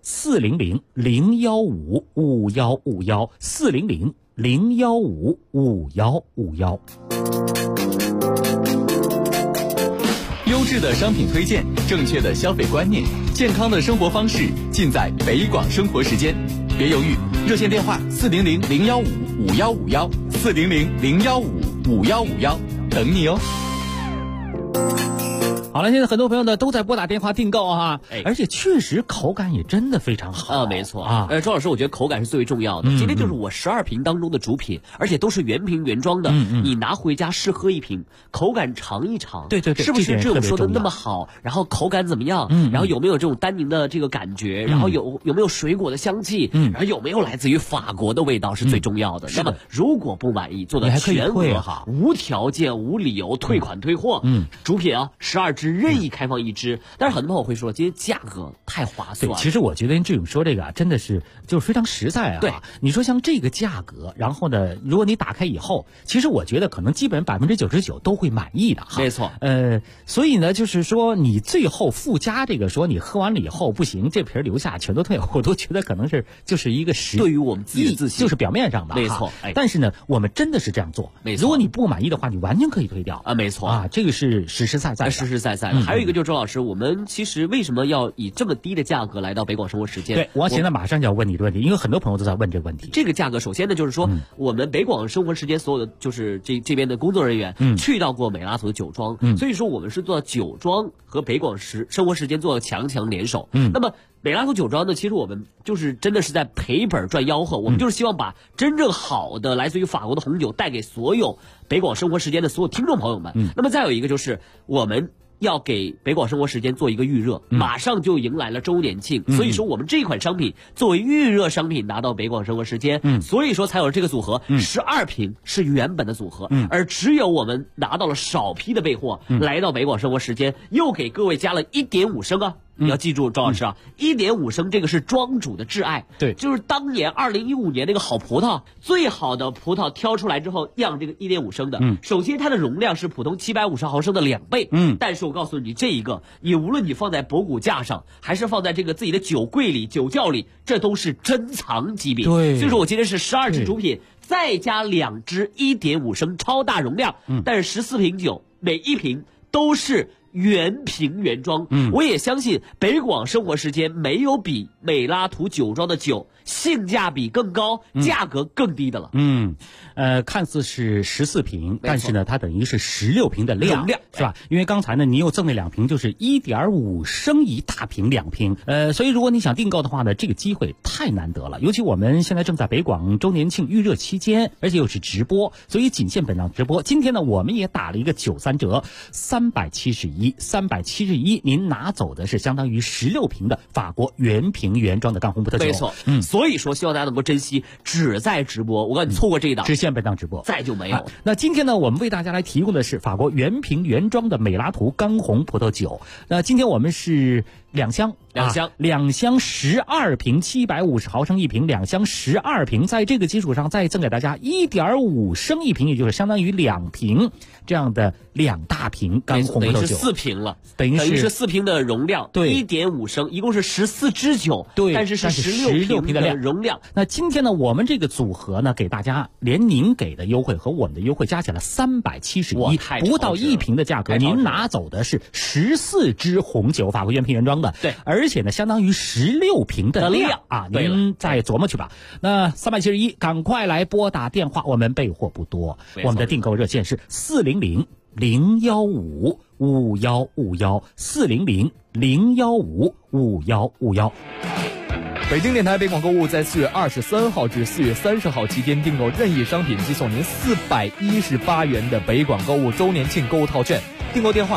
400-015-5151，400-015-5151。 优质的商品推荐，正确的消费观念，健康的生活方式，尽在北广生活时间。别犹豫，热线电话400-015-5151，400-015-5151，等你哦。 好了，现在很多朋友呢都在拨打电话订购哈，而且确实口感也真的非常好没错周老师，我觉得口感是最为重要的。今天就是我12瓶当中的主品，而且都是原瓶原装的，你拿回家试喝一瓶，口感尝一尝， 对， 是不是这种说的那么好？然后口感怎么样？然后有没有这种单宁的这个感觉？然后有没有水果的香气？然后有没有来自于法国的味道是最重要的。那么如果不满意，做到全额无条件、无理由退款退货。主品12支。任意开放一支，但是很多朋友会说，今天价格太划算了。 对，其实我觉得这种说这个真的是就是非常实在啊。 对， 你说像这个价格，然后呢，如果你打开以后，其实我觉得可能基本99%都会满意的哈。 没错。 所以呢，就是说你最后附加这个说你喝完了以后不行，这瓶留下全都退，我都觉得可能是就是一个对于我们自己的自信， 就是表面上的。 没错。 但是呢，我们真的是这样做。 没错。 如果你不满意的话，你完全可以退掉没错这个是实实在在的。 实实在在的。还有一个就是周老师，我们其实为什么要以这么低的价格来到北广生活时间？ 对，我现在马上就要问你的问题，因为很多朋友都在问这个问题。 这个价格，首先呢，就是说我们北广生活时间所有的就是这边的工作人员去到过美拉图的酒庄，所以说我们是做酒庄和北广生活时间做强联手。那么美拉图酒庄呢，其实我们就是真的是在赔本赚吆喝，我们就是希望把真正好的来自于法国的红酒带给所有北广生活时间的所有听众朋友们。那么再有一个就是我们要给北广生活时间做一个预热，马上就迎来了周年庆，所以说我们这款商品作为预热商品拿到北广生活时间，所以说才有这个组合，12瓶是原本的组合，而只有我们拿到了少批的备货，来到北广生活时间，又给各位加了1.5升啊。你要记住，周老师1.5升这个是庄主的挚爱， 对， 就是当年2015年那个好葡萄，最好的葡萄挑出来之后酿这个1.5升的，首先它的容量是普通750毫升的2倍，但是我告诉你，这一个你无论你放在博古架上，还是放在这个自己的酒柜里、酒窖里，这都是珍藏级别。 对， 所以说我今天是12支主品，再加2支1.5升超大容量，但是14瓶酒，每一瓶都是原瓶原装。我也相信北广生活时间没有比美拉图酒庄的酒性价比更高，价格更低的了。 看似是14瓶，但是呢，它等于是16瓶的量，是吧？因为刚才呢，你又赠了2瓶，就是1.5升一大瓶2瓶。所以如果你想订购的话呢，这个机会太难得了。尤其我们现在正在北广周年庆预热期间，而且又是直播，所以仅限本档直播。今天呢，我们也打了一个93折，371，您拿走的是相当于16瓶的法国原瓶原装的干红葡萄酒。 没错，所以说希望大家能够珍惜，只在直播。我告诉你，错过这一档， 只限本档直播， 再就没有。 那今天呢，我们为大家来提供的是法国原瓶原装的美拉图干红葡萄酒。那今天我们是2箱12瓶，750毫升一瓶，2箱12瓶，在这个基础上再赠给大家1.5升一瓶，也就是相当于2瓶这样的2大瓶干红葡萄酒， 等于是4瓶了， 等于是 4瓶的容量，对，1.5升，一共是14支酒， 对， 但是16瓶的容量。 那今天呢，我们这个组合呢，给大家连您给的优惠和我们的优惠加起来371，不到1瓶的价格，您拿走的是14支红酒，法国原瓶原装的， 对， 而且呢，相当于16瓶的量啊，您再琢磨去吧。那371，赶快来拨打电话，我们备货不多，我们的订购热线是400-015-5151，400-015-5151。 北京电台北广购物在4月23号至4月30号期间订购任意商品，即送您418元的北广购物周年庆购物套券。订购电话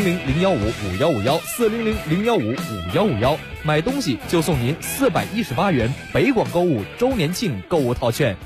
400-015-5151，400-015-5151，买东西就送您418元北广购物周年庆购物套券。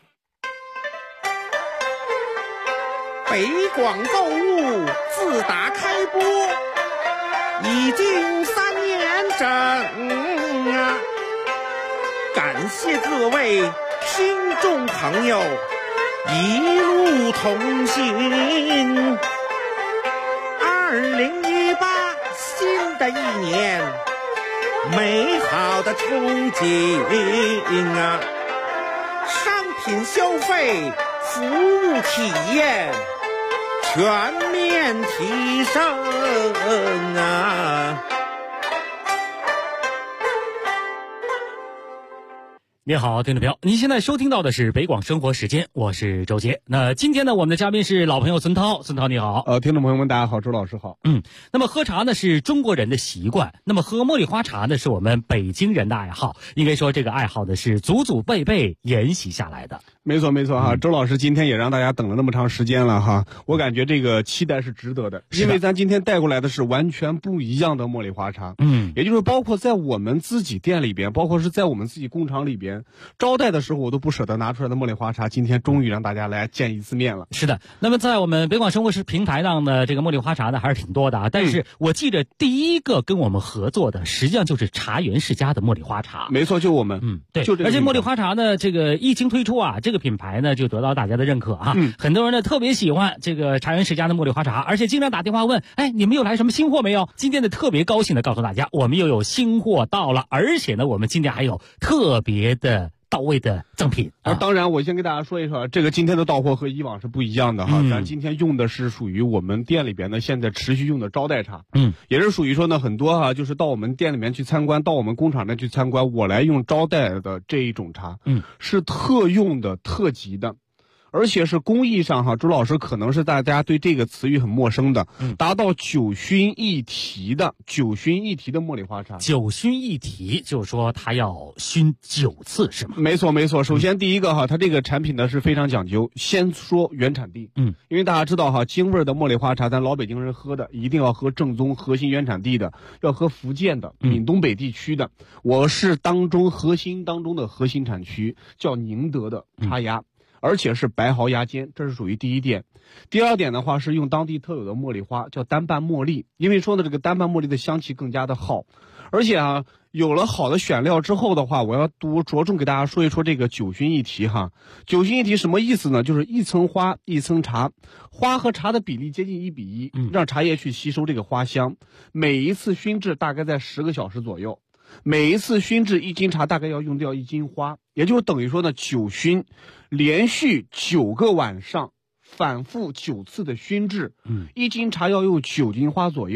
北广购物自打开播已经3年整啊，感谢各位听众朋友一路同行。2018新的一年，美好的憧憬啊，商品消费，服务体验全面提升啊！ 你好，听众朋友，您现在收听到的是北广生活时间，我是周杰。那今天呢，我们的嘉宾是老朋友孙涛，孙涛你好。 听众朋友们，大家好，周老师好。 那么喝茶呢是中国人的习惯，那么喝茉莉花茶呢是我们北京人的爱好，应该说这个爱好呢是祖祖辈辈沿袭下来的。 没错哈，周老师今天也让大家等了那么长时间了哈，我感觉这个期待是值得的，因为咱今天带过来的是完全不一样的茉莉花茶。也就是包括在我们自己店里边，包括是在我们自己工厂里边招待的时候，我都不舍得拿出来的茉莉花茶，今天终于让大家来见一次面了。 是的，那么在我们北广生活平台上的这个茉莉花茶呢还是挺多的啊，但是我记得第一个跟我们合作的实际上就是茶园世家的茉莉花茶。 没错，就我们。 对，而且茉莉花茶呢这个一经推出啊，这个品牌呢就得到大家的认可啊，很多人呢特别喜欢这个茶园世家的茉莉花茶，而且经常打电话问，你们又来什么新货没有？今天呢特别高兴的告诉大家，我们又有新货到了，而且呢我们今天还有特别的到位的赠品。 当然我先给大家说一说，这个今天的到货和以往是不一样的哈，咱今天用的是属于我们店里边呢现在持续用的招待茶，也是属于说呢很多哈，就是到我们店里面去参观，到我们工厂那去参观，我来用招待的这一种茶，是特用的特级的。而且是工艺上哈，朱老师可能是大家对这个词语很陌生的，达到9熏1提的茉莉花茶。 9熏1提就是说它要熏9次是吗？ 没错。首先第一个哈，它这个产品呢是非常讲究，先说原产地，因为大家知道哈，京味的茉莉花茶，咱老北京人喝的一定要喝正宗核心原产地的，要喝福建的、闽东北地区的。我是核心当中的核心产区，叫宁德的茶芽。而且是白毫芽尖，这是属于第一点。第二点的话是用当地特有的茉莉花，叫单瓣茉莉，因为说呢这个单瓣茉莉的香气更加的好。而且啊，有了好的选料之后的话，我要多着重给大家说一说这个9熏1提哈。9熏1提什么意思呢？就是一层花一层茶，花和茶的比例接近1比1，让茶叶去吸收这个花香。每一次熏制大概在10个小时左右。每一次熏制1斤茶大概要用掉1斤花，也就等于说呢9熏，连续9个晚上，反复9次的熏制，1斤茶要用9斤花左右。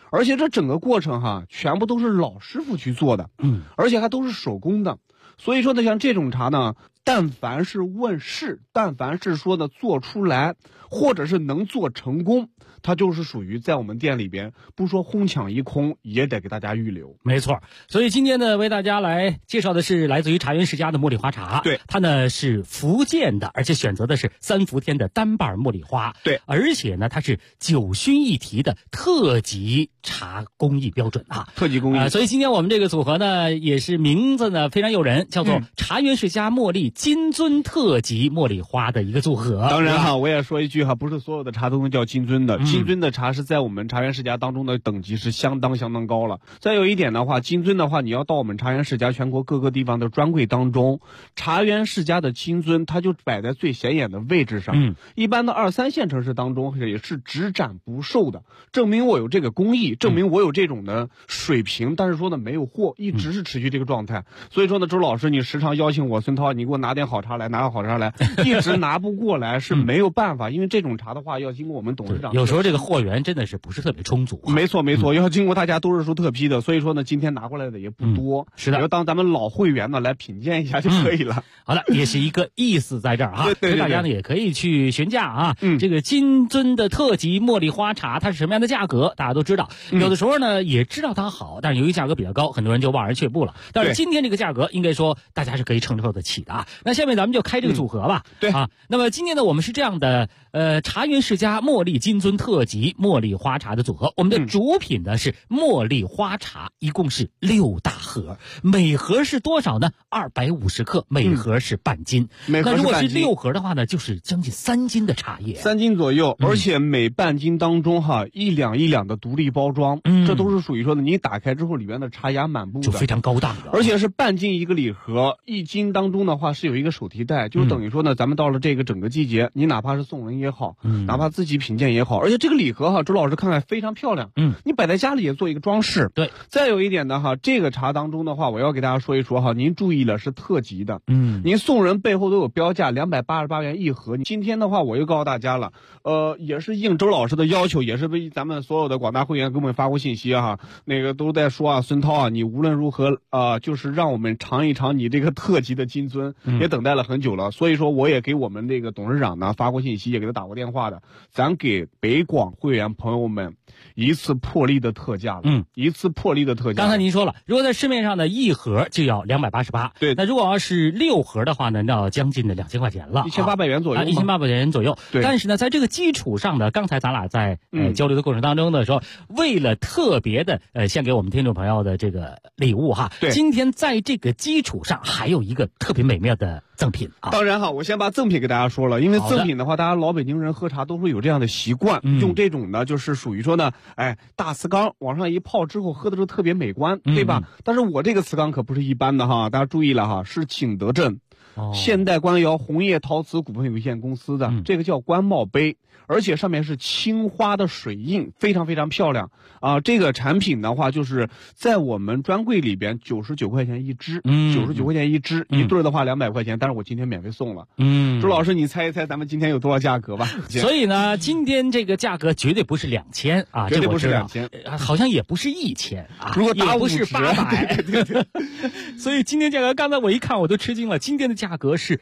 而且这整个过程哈，全部都是老师傅去做的，而且还都是手工的。所以说呢，像这种茶呢，但凡是问世，但凡是说呢做出来，或者是能做成功，它就是属于在我们店里边，不说哄抢一空，也得给大家预留。 没错，所以今天呢，为大家来介绍的是来自于茶园世家的茉莉花茶。 对， 它呢是福建的，而且选择的是三伏天的单瓣茉莉花。 对， 而且呢，它是9熏一提的特级茶工艺标准啊， 特级工艺。 所以今天我们这个组合呢，也是名字呢非常诱人，叫做茶园世家茉莉金樽特级茉莉花的一个组合。 当然哈，我也说一句哈，不是所有的茶都能叫金樽的，金樽的茶是在我们茶园世家当中的等级是相当高了。再有一点的话，金樽的话，你要到我们茶园世家全国各个地方的专柜当中，茶园世家的金樽它就摆在最显眼的位置上。一般的2、3线城市当中也是只展不售的，证明我有这个工艺，证明我有这种的水平，但是说呢没有货，一直是持续这个状态。所以说呢，周老师你时常邀请我，孙涛你给我拿点好茶来，拿个好茶来，一直拿不过来是没有办法，因为这种茶的话要经过我们董事长， 有时候这个货源真的是不是特别充足。 没错，要经过大家都是说特批的，所以说呢，今天拿过来的也不多。 是的， 要当咱们老会员呢来品鉴一下就可以了。 好了，也是一个意思在这儿啊， 对， 大家呢也可以去询价啊。这个金樽的特级茉莉花茶它是什么样的价格，大家都知道。有的时候呢也知道它好，但是由于价格比较高，很多人就望而却步了。但是今天这个价格应该说大家是可以承受得起的啊。那下面咱们就开这个组合吧。 对啊，那么今天呢我们是这样的，茶园世家茉莉金樽特级茉莉花茶的组合，我们的主品呢是茉莉花茶，一共是6大盒，每盒是多少呢？250克，每盒是半斤。那如果是6盒的话呢，就是将近3斤的茶叶 ，3斤左右，而且每半斤当中哈1两1两的独立包装，这都是属于说的你打开之后里面的茶芽满布的， 就非常高档的， 而且是半斤一个礼盒，1斤当中的话是有一个手提袋，就等于说呢，咱们到了这个整个季节，你哪怕是送人也好，哪怕自己品鉴也好，而且这个礼盒哈，周老师看看非常漂亮，你摆在家里也做一个装饰。 对， 再有一点呢哈，这个茶当中的话，我要给大家说一说哈，您注意了是特级的，您送人背后都有标价，288元一盒。今天的话，我又告诉大家了，也是应周老师的要求，也是为咱们所有的广大会员给我们发过信息哈，那个都在说啊，孙涛啊，你无论如何就是让我们尝一尝你这个特级的金樽，也等待了很久了，所以说我也给我们这个董事长呢发过信息，也给他打过电话的，咱给北广会员朋友们一次破例的特价了，一次破例的特价。 刚才您说了，如果在市面上的一盒就要288， 对， 那如果要是6盒的话呢，那要将近的2000块钱了 ，1800元左右 ，1800元左右。 对， 但是呢，在这个基础上呢，刚才咱俩在交流的过程当中的时候，为了特别的献给我们听众朋友的这个礼物哈， 对， 今天在这个基础上还有一个特别美妙的赠品啊。 当然哈，我先把赠品给大家说了，因为赠品的话，大家老北京人喝茶都会有这样的习惯，用这种呢，就是属于说呢，大瓷缸往上一泡之后喝的时候特别美观，对吧？但是我这个瓷缸可不是一般的哈，大家注意了哈，是景德镇现代官窑红叶陶瓷股份有限公司的，这个叫官帽杯，而且上面是青花的水印，非常非常漂亮啊！这个产品的话，就是在我们专柜里边99块钱一支，99块钱一支，一对的话200块钱，但是我今天免费送了。周老师，你猜一猜咱们今天有多少价格吧？ 所以呢，今天这个价格绝对不是2000啊， 绝对不是2000， 好像也不是1000啊， 如果打也不是800，对。所以今天价格，刚才我一看我都吃惊了，今天的价格是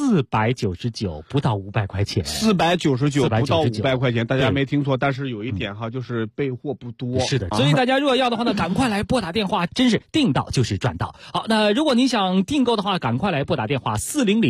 499，不到500块钱 ，499不到500块钱，大家没听错，但是有一点哈，就是备货不多。 是的，所以大家如果要的话呢，赶快来拨打电话，真是订到就是赚到。好，那如果您想订购的话，赶快来拨打电话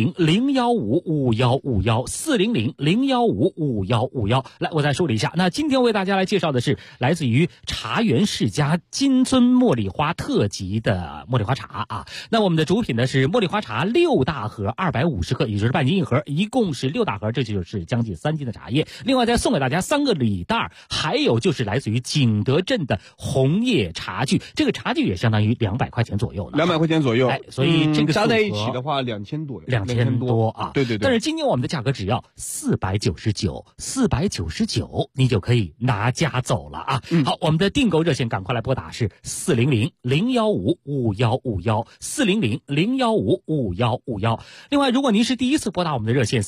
400-015-5151，400-015-5151。来，我再说了一下，那今天为大家来介绍的是来自于茶园世家金樽茉莉花特级的茉莉花茶啊。那我们的主品呢是茉莉花茶6大盒250克，也就是半斤一盒，一共是6大盒，这就是将近3斤的茶叶。另外再送给大家3个礼袋，还有就是来自于景德镇的红叶茶具，这个茶具也相当于200块钱左右呢。 200块钱左右， 所以这个加在一起的话2000多 ，2000多啊。 对。 但是今天我们的价格只要499，你就可以拿家走了啊。好，我们的订购热线赶快来拨打是400-015-5151，400-015-5151。 5151。另外，如果您是第一次拨打我们的热线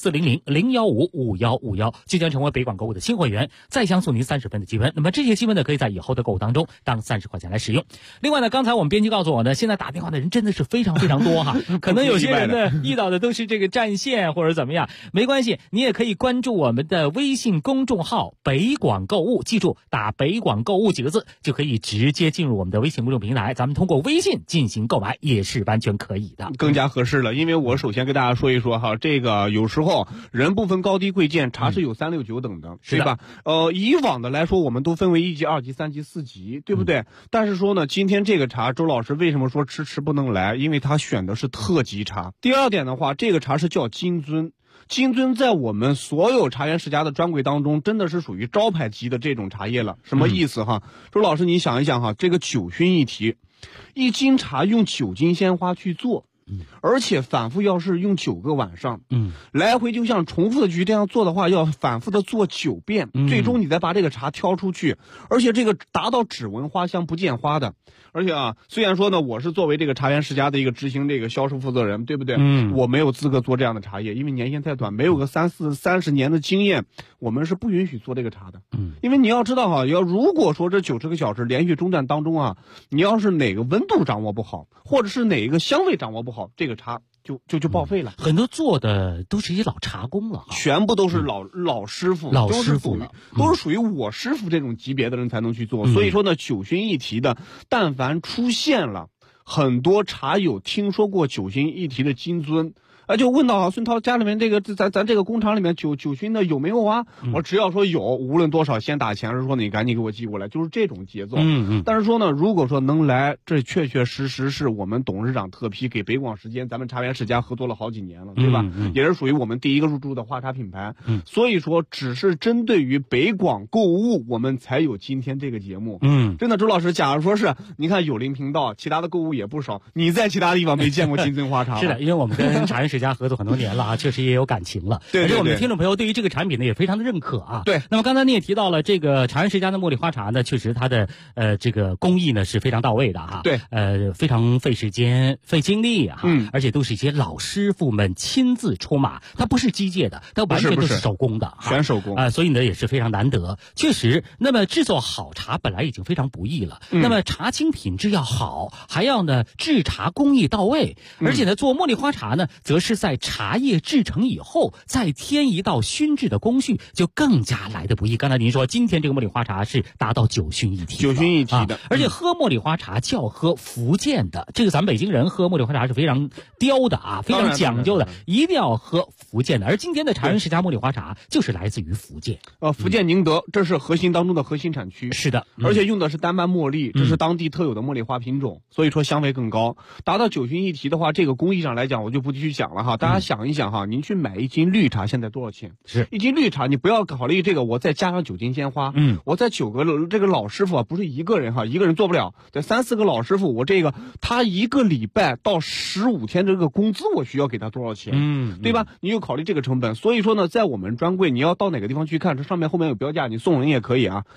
400-015-5151，就将成为北广购物的新会员，再相送您30分的积分。那么这些积分呢，可以在以后的购物当中当30块钱来使用。另外呢，刚才我们编辑告诉我呢，现在打电话的人真的是非常非常多哈，可能有些人呢遇到的都是这个占线或者怎么样，没关系，你也可以关注我们的微信公众号北广购物，记住打北广购物几个字就可以直接进入我们的微信公众平台，咱们通过微信进行购买也是完全可以的， 更加合适了。因为我首先跟大家说一说哈，这个有时候人不分高低贵贱，茶是有3、6、9等的，对吧？以往的来说我们都分为1级、2级、3级、4级，对不对？但是说呢，今天这个茶周老师为什么说吃不能来？因为他选的是特级茶。第二点的话，这个茶是叫金樽。金樽在我们所有茶园世家的专柜当中，真的是属于招牌级的这种茶叶了。什么意思哈？周老师，你想一想哈，这个9熏一提，1斤茶用9斤鲜花去做，而且反复要是用9个晚上，来回就像重复的去这样做的话，要反复的做9遍，最终你再把这个茶挑出去，而且这个达到只闻花香不见花的。而且啊，虽然说呢，我是作为这个茶园世家的一个执行这个销售负责人，对不对？我没有资格做这样的茶叶，因为年限太短，没有个30年的经验，我们是不允许做这个茶的。因为你要知道哈，如果说这90个小时连续中断当中啊，你要是哪个温度掌握不好，或者是哪一个香味掌握不好，这个茶就报废了。 很多做的都是一些老茶工了， 全部都是老师傅， 老师傅了， 都是属于我师傅这种级别的人才能去做。所以说呢，9熏一提的，但凡出现了，很多茶友听说过9熏一提的金樽。就问到孙涛家里面这个咱这个工厂里面9熏的有没有啊？我只要说有，无论多少先打钱，是说你赶紧给我寄过来，就是这种节奏。但是说呢，如果说能来，这确确实实是我们董事长特批，给北广时间咱们茶园世家合作了好几年了，对吧？也是属于我们第一个入驻的花茶品牌。所以说，只是针对于北广购物，我们才有今天这个节目。真的，周老师，假如说是你看有灵频道，其他的购物也不少，你在其他地方没见过金樽花茶。 是的，因为我们跟茶园世家合作很多年了啊，确实也有感情了。 对， 而且我们的听众朋友对于这个产品呢也非常的认可啊。 对。 那么刚才你也提到了这个茶园世家的茉莉花茶呢，确实它的这个工艺呢是非常到位的哈。 对。 非常费时间、费精力哈。而且都是一些老师傅们亲自出马，它不是机械的，它完全都是手工的， 全手工所以呢也是非常难得。确实，那么制作好茶本来已经非常不易了，那么茶青品质要好，还要呢制茶工艺到位，而且呢做茉莉花茶呢，则是在茶叶制成以后再添一道熏制的工序，就更加来得不易。刚才您说今天这个茉莉花茶是达到9熏一提，9 熏一提的， 而且喝茉莉花茶就要喝福建的，这个咱们北京人喝茉莉花茶是非常刁的啊，非常讲究的，一定要喝福建的。而今天的茶园世家茉莉花茶就是来自于福建， 福建宁德，这是核心当中的核心产区。 是的， 而且用的是单瓣茉莉，这是当地特有的茉莉花品种，所以说香味更高。达到9熏一提的话，这个工艺上来讲我就不继续讲了哈，大家想一想哈，您去买1斤绿茶现在多少钱？ 是 1斤绿茶，你不要考虑这个，我再加上9斤鲜花，我再9个这个老师傅啊，不是一个人哈，一个人做不了，得3、4个老师傅，我这个他1个礼拜到15天这个工资，我需要给他多少钱？对吧？你有考虑这个成本，所以说呢，在我们专柜，你要到哪个地方去看，这上面后面有标价，你送人也可以啊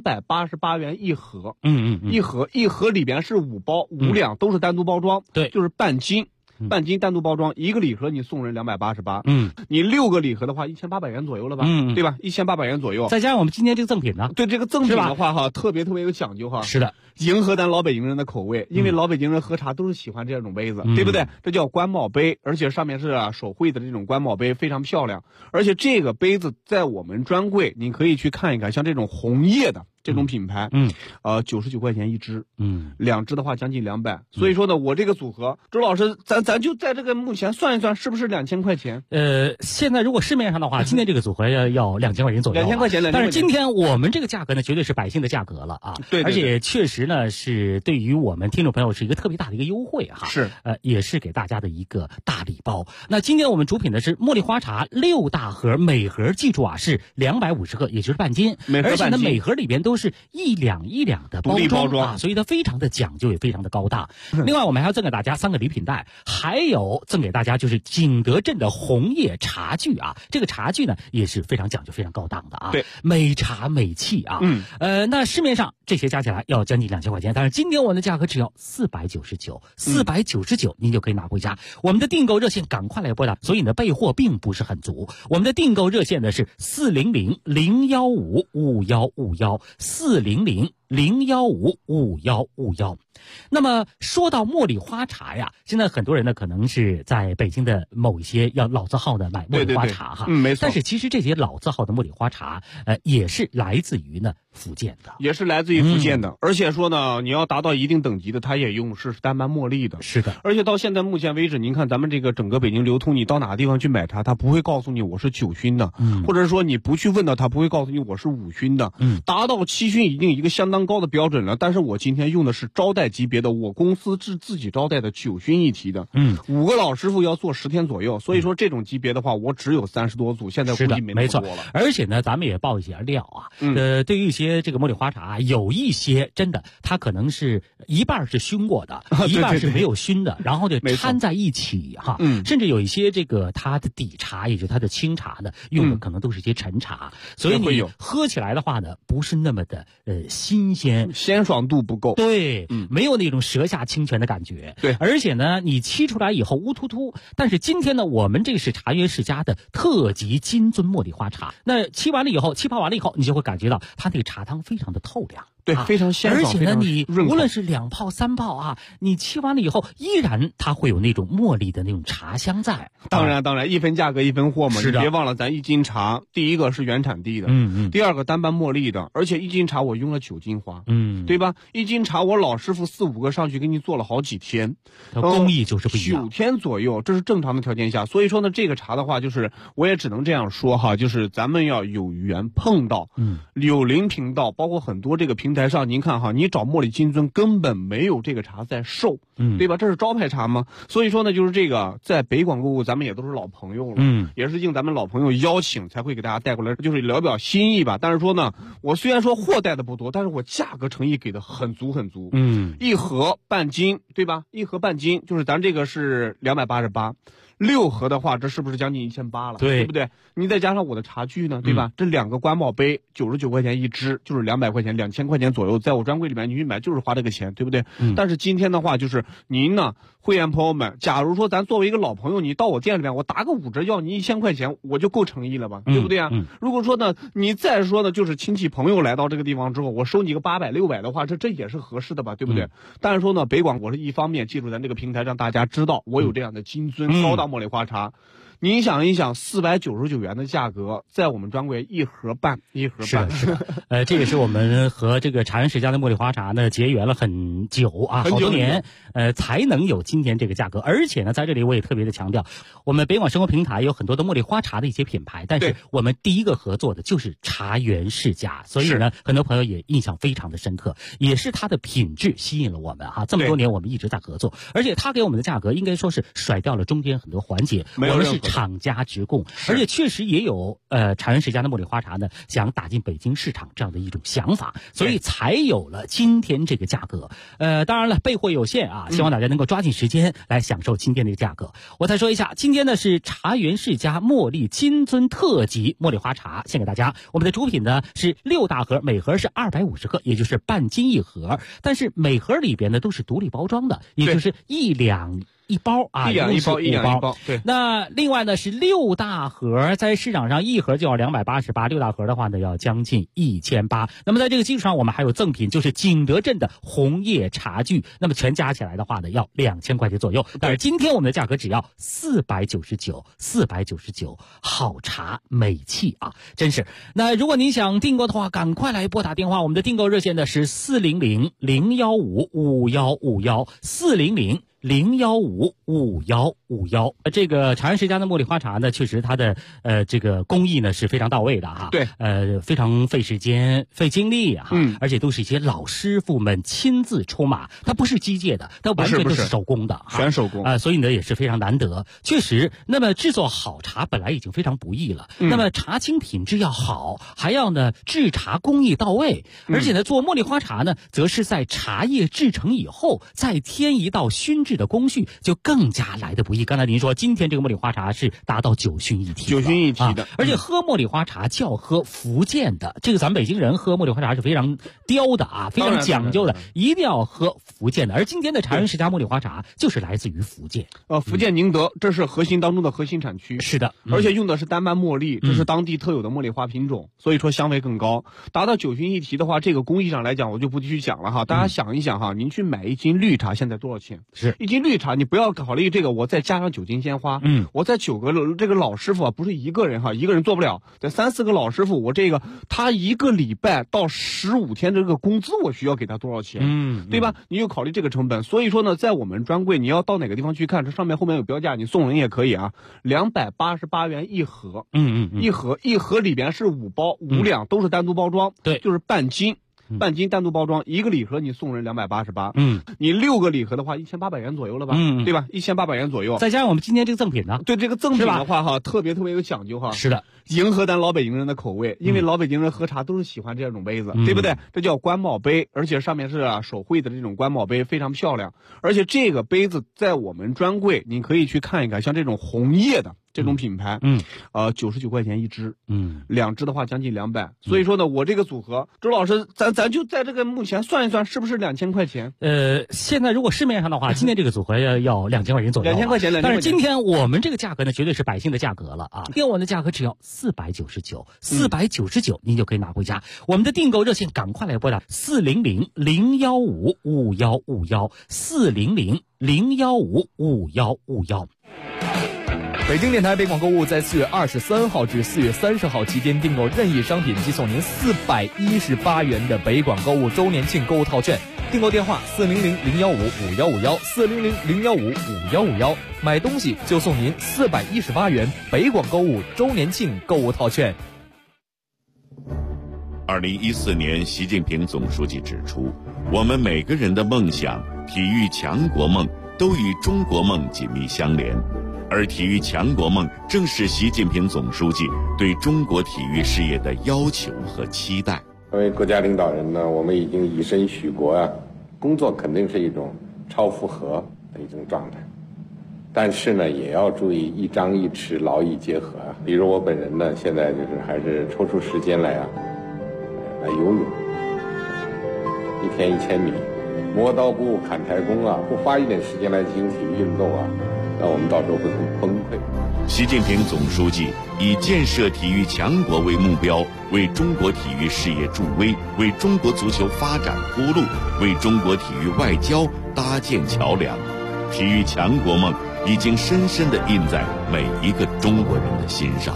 ，288元一盒，一盒里边是5包5两，都是单独包装， 对， 就是半斤单独包装，1个礼盒你送人288，你6个礼盒的话1800元左右了吧，对吧？1800元左右， 再加上我们今天这个赠品呢， 对这个赠品的话哈，特别有讲究哈。 是的， 迎合咱老北京人的口味，因为老北京人喝茶都是喜欢这种杯子，对不对？这叫官帽杯，而且上面是手绘的这种官帽杯，非常漂亮。而且这个杯子在我们专柜你可以去看一看，像这种红叶的这种品牌，99块钱一支，2支的话将近200。所以说呢，我这个组合，周老师，咱就在这个目前算一算，是不是2000块钱？ 现在如果市面上的话，今天这个组合要2000块钱左右 ，2000块钱。 但是今天我们这个价格呢，绝对是百姓的价格了啊！ 对， 而且确实呢，是对于我们听众朋友是一个特别大的一个优惠哈。 是， 也是给大家的一个大礼包。那今天我们主品的是茉莉花茶6大盒，每盒记住啊是250克，也就是半斤，而且呢每盒里边都都是1两1两的包装啊，所以它非常的讲究，也非常的高档。另外，我们还要赠给大家3个礼品袋，还有赠给大家就是景德镇的红叶茶具啊。这个茶具呢也是非常讲究、非常高档的啊， 对， 美茶美器啊。那市面上这些加起来要将近2000块钱，但是今天我们的价格只要499，499您就可以拿回家。我们的订购热线赶快来拨打，所以呢备货并不是很足。我们的订购热线呢是400-015-5151，400-015-5151。那么说到茉莉花茶呀，现在很多人呢可能是在北京的某一些要老字号的买茉莉花茶哈， 没错。 但是其实这些老字号的茉莉花茶，也是来自于呢福建的， 而且说呢，你要达到一定等级的，它也用是单班茉莉的， 是的。 而且到现在目前为止，您看咱们这个整个北京流通，你到哪个地方去买茶，他不会告诉你我是9熏的，或者说你不去问到他不会告诉你我是5熏的，达到7熏已经一个相当高的标准了。但是我今天用的是招待级别的，我公司是自己招待的9熏一提的，5个老师傅要做10天左右，所以说这种级别的话，我只有30多组，现在估计没那么多了。 而且呢，咱们也报一些料啊，对于一些这个茉莉花茶，有一些真的它可能是一半是熏过的，一半是没有熏的，然后就掺在一起哈，甚至有一些这个它的底茶，也就是它的清茶呢，用的可能都是一些陈茶，所以你喝起来的话呢，不是那么的新鲜， 鲜爽度不够， 对，没有那种舌下清泉的感觉， 对， 而且呢，你沏出来以后乌突突，但是今天呢，我们这是茶园世家的特级金樽茉莉花茶，那沏泡完了以后，你就会感觉到它那个茶汤非常的透亮。 对，非常鲜爽， 而且呢，你无论是2泡3泡啊，你沏完了以后，依然它会有那种茉莉的那种茶香在。 当然，一分价格一分货嘛， 是的。 你别忘了，咱1斤茶，第一个是原产地的，第二个单班茉莉的，而且1斤茶我用了9斤花，对吧？1斤茶我老师傅4、5个上去给你做了好几天， 工艺就是不一样。 9天左右，这是正常的条件下。所以说呢，这个茶的话，就是我也只能这样说哈，就是咱们要有缘碰到，有灵频道，包括很多这个平台上，您看哈，你找茉莉金樽根本没有这个茶在售，对吧？这是招牌茶吗？所以说呢，就是这个在北广购物，咱们也都是老朋友了，也是应咱们老朋友邀请才会给大家带过来，就是聊表心意吧。但是说呢，我虽然说货带的不多，但是我价格诚意给的很足，一盒半斤，对吧？1盒半斤，就是咱这个是288，6盒的话，这是不是将近1800了？对不对？你再加上我的茶具呢，对吧？这2个官帽杯99块钱一支，就是200块钱，2000块钱左右，在我专柜里面你去买就是花这个钱，对不对？但是今天的话，就是您呢，会员朋友们，假如说咱作为一个老朋友，你到我店里面，我打个5折要你1000块钱，我就够诚意了吧，对不对啊？如果说呢，你再说呢，就是亲戚朋友来到这个地方之后，我收你个800、600的话，这也是合适的吧，对不对？但是说呢，北广我是一方面记住咱这个平台，让大家知道我有这样的金樽高档茉莉花茶。您想一想，499元的价格，在我们专柜1盒半。 是的，这也是我们和这个茶园世家的茉莉花茶呢结缘了很久啊，好多年，才能有今天这个价格。而且呢，在这里我也特别的强调，我们北广生活平台有很多的茉莉花茶的一些品牌，但是我们第一个合作的就是茶园世家，所以呢，很多朋友也印象非常的深刻，也是它的品质吸引了我们哈。这么多年我们一直在合作，而且他给我们的价格应该说是甩掉了中间很多环节，我们是厂家直供，而且确实也有茶园世家的茉莉花茶呢想打进北京市场这样的一种想法，所以才有了今天这个价格。当然了，备货有限啊，希望大家能够抓紧时间来享受今天这个价格。我再说一下，今天呢是茶园世家茉莉金樽特级茉莉花茶献给大家。我们的主品呢是6大盒，每盒是250克，也就是半斤一盒，但是每盒里边呢都是独立包装的，也就是1两1包啊， 一两一包，对。 那另外呢是6大盒，在市场上1盒就要288，6大盒的话呢要将近1800。那么在这个基础上，我们还有赠品，就是景德镇的红叶茶具，那么全加起来的话呢要2000块钱左右。但是今天我们的价格只要499，好茶美器啊，真是。那如果您想订购的话，赶快来拨打电话，我们的订购热线呢是400-015-5151，400 0005155151。这个长安世家的茉莉花茶呢，确实它的这个工艺呢是非常到位的哈。 对， 非常费时间、费精力哈，而且都是一些老师傅们亲自出马，它不是机械的，它完全都是手工的， 全手工所以呢也是非常难得。确实，那么制作好茶本来已经非常不易了，那么茶青品质要好，还要呢制茶工艺到位，而且呢做茉莉花茶呢，则是在茶叶制成以后再添一道熏制的工序，就更加来得不易。刚才您说今天这个茉莉花茶是达到9熏1提，而且喝茉莉花茶就要喝福建的，这个咱们北京人喝茉莉花茶是非常刁的啊，非常讲究的，一定要喝福建的。而今天的长安世家茉莉花茶就是来自于福建， 福建宁德，这是核心当中的核心产区。 是的， 而且用的是单瓣茉莉，这是当地特有的茉莉花品种，所以说香味更高。达到9熏1提的话，这个工艺上来讲我就不继续讲了哈。大家想一想哈，您去买一斤绿茶现在多少钱？ 是一斤绿茶，你不要考虑这个，我再加上9斤鲜花，我再9个这个老师傅啊，不是一个人哈，一个人做不了，得3、4个老师傅，我这个他1个礼拜到15天这个工资，我需要给他多少钱？对吧？你就考虑这个成本。所以说呢，在我们专柜，你要到哪个地方去看，这上面后面有标价，你送人也可以啊，288元一盒，一盒里边是5包5两，都是单独包装， 对， 就是半斤单独包装，一个礼盒你送人288，你6个礼盒的话1800元左右了吧，对吧？1800元左右， 再加上我们今天这个赠品呢， 对这个赠品的话哈，特别有讲究哈。 是的， 迎合咱老北京人的口味，因为老北京人喝茶都是喜欢这种杯子，对不对？这叫官帽杯，而且上面是手绘的这种官帽杯，非常漂亮。而且这个杯子在我们专柜你可以去看一看，像这种红叶的这种品牌，99块钱一支，2支的话将近200。所以说呢，我这个组合，周老师，咱就在这个目前算一算，是不是2000块钱？ 现在如果市面上的话，今天这个组合要2000块钱左右 ，2000块钱。 但是今天我们这个价格呢，绝对是百姓的价格了啊！今天我们的价格只要499，499您就可以拿回家。我们的订购热线赶快来拨打400-015-5151，400-015-5151。 北京电台北广购物在4月23号至4月30号期间订购任意商品即送您418元的北广购物周年庆购物套券。订购电话400-015-5151，400-015-5151，买东西就送您418元北广购物周年庆购物套券。 2014年，习近平总书记指出，我们每个人的梦想、体育强国梦都与中国梦紧密相连。而体育强国梦正是习近平总书记对中国体育事业的要求和期待。 作为国家领导人呢，我们已经以身许国啊，工作肯定是一种超负荷的一种状态，但是呢，也要注意一张一弛，劳逸结合啊。比如我本人呢，现在就是还是抽出时间来游泳，1天1000米，磨刀不误砍柴工啊，不花一点时间来进行体育运动啊，那我们到时候会很崩溃。 习近平总书记以建设体育强国为目标，为中国体育事业助威，为中国足球发展铺路，为中国体育外交搭建桥梁。体育强国梦已经深深地印在每一个中国人的心上。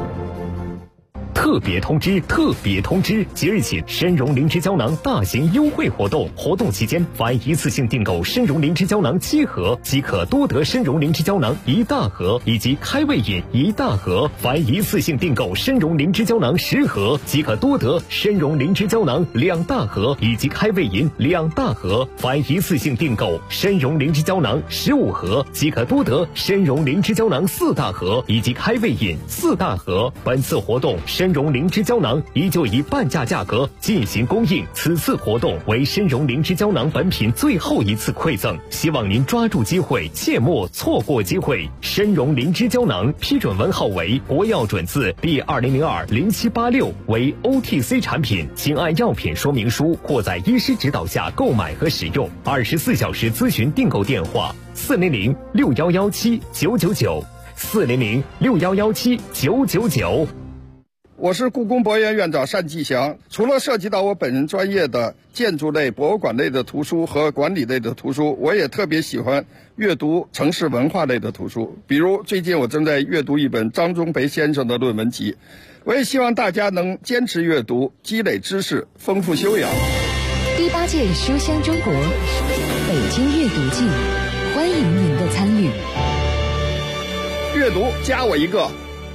特别通知！即日起，参茸灵芝胶囊大型优惠活动，活动期间，凡一次性订购参茸灵芝胶囊7盒，即可多得参茸灵芝胶囊1大盒以及开胃饮1大盒；凡一次性订购参茸灵芝胶囊10盒，即可多得参茸灵芝胶囊2大盒以及开胃饮2大盒；凡一次性订购参茸灵芝胶囊15盒，即可多得参茸灵芝胶囊4大盒以及开胃饮4大盒。本次活动参茸灵芝胶囊依旧以半价价格进行供应，此次活动为参茸灵芝胶囊本品最后一次馈赠，希望您抓住机会，切莫错过机会。参茸灵芝胶囊批准文号为国药准字第20020786，为 OTC 产品，请按药品说明书或在医师指导下购买和使用。24小时咨询订购电话：400-6117-999，400-6117-999。 我是故宫博物院院长单霁翔。除了涉及到我本人专业的建筑类、博物馆类的图书和管理类的图书，我也特别喜欢阅读城市文化类的图书。比如最近我正在阅读一本张忠培先生的论文集。我也希望大家能坚持阅读，积累知识，丰富修养。 第8届书香中国北京阅读季，欢迎盈盈的参与。 阅读加我一个。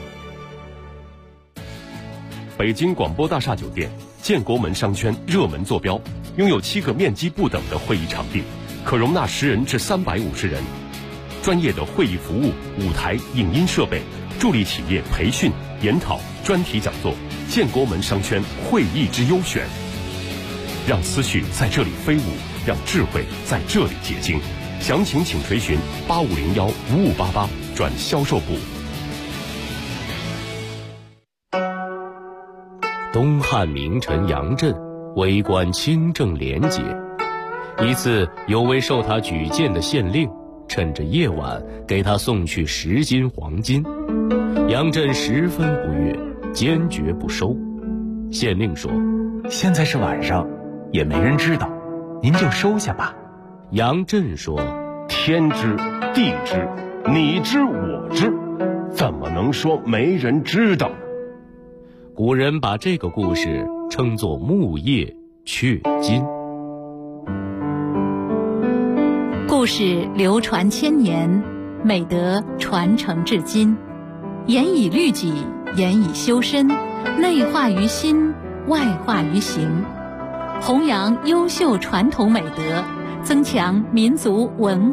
北京广播大厦酒店建国门商圈热门坐标，拥有7个面积不等的会议场地，可容纳10人至350人。专业的会议服务、舞台、影音设备，助力企业培训、研讨、专题讲座。建国门商圈会议之优选，让思绪在这里飞舞，让智慧在这里结晶。详情请垂询8501-5588转销售部。 东汉名臣杨震为官清正廉洁，一次有位受他举荐的县令趁着夜晚给他送去10斤黄金，杨震十分不悦，坚决不收。县令说： 现在是晚上，也没人知道，您就收下吧。 杨震说： 天知地知，你知我知，怎么能说没人知道呢？ 古人把这个故事称作木叶雀金。 故事流传千年，美德传承至今，严以律己，严以修身，内化于心，外化于行，弘扬优秀传统美德，增强民族文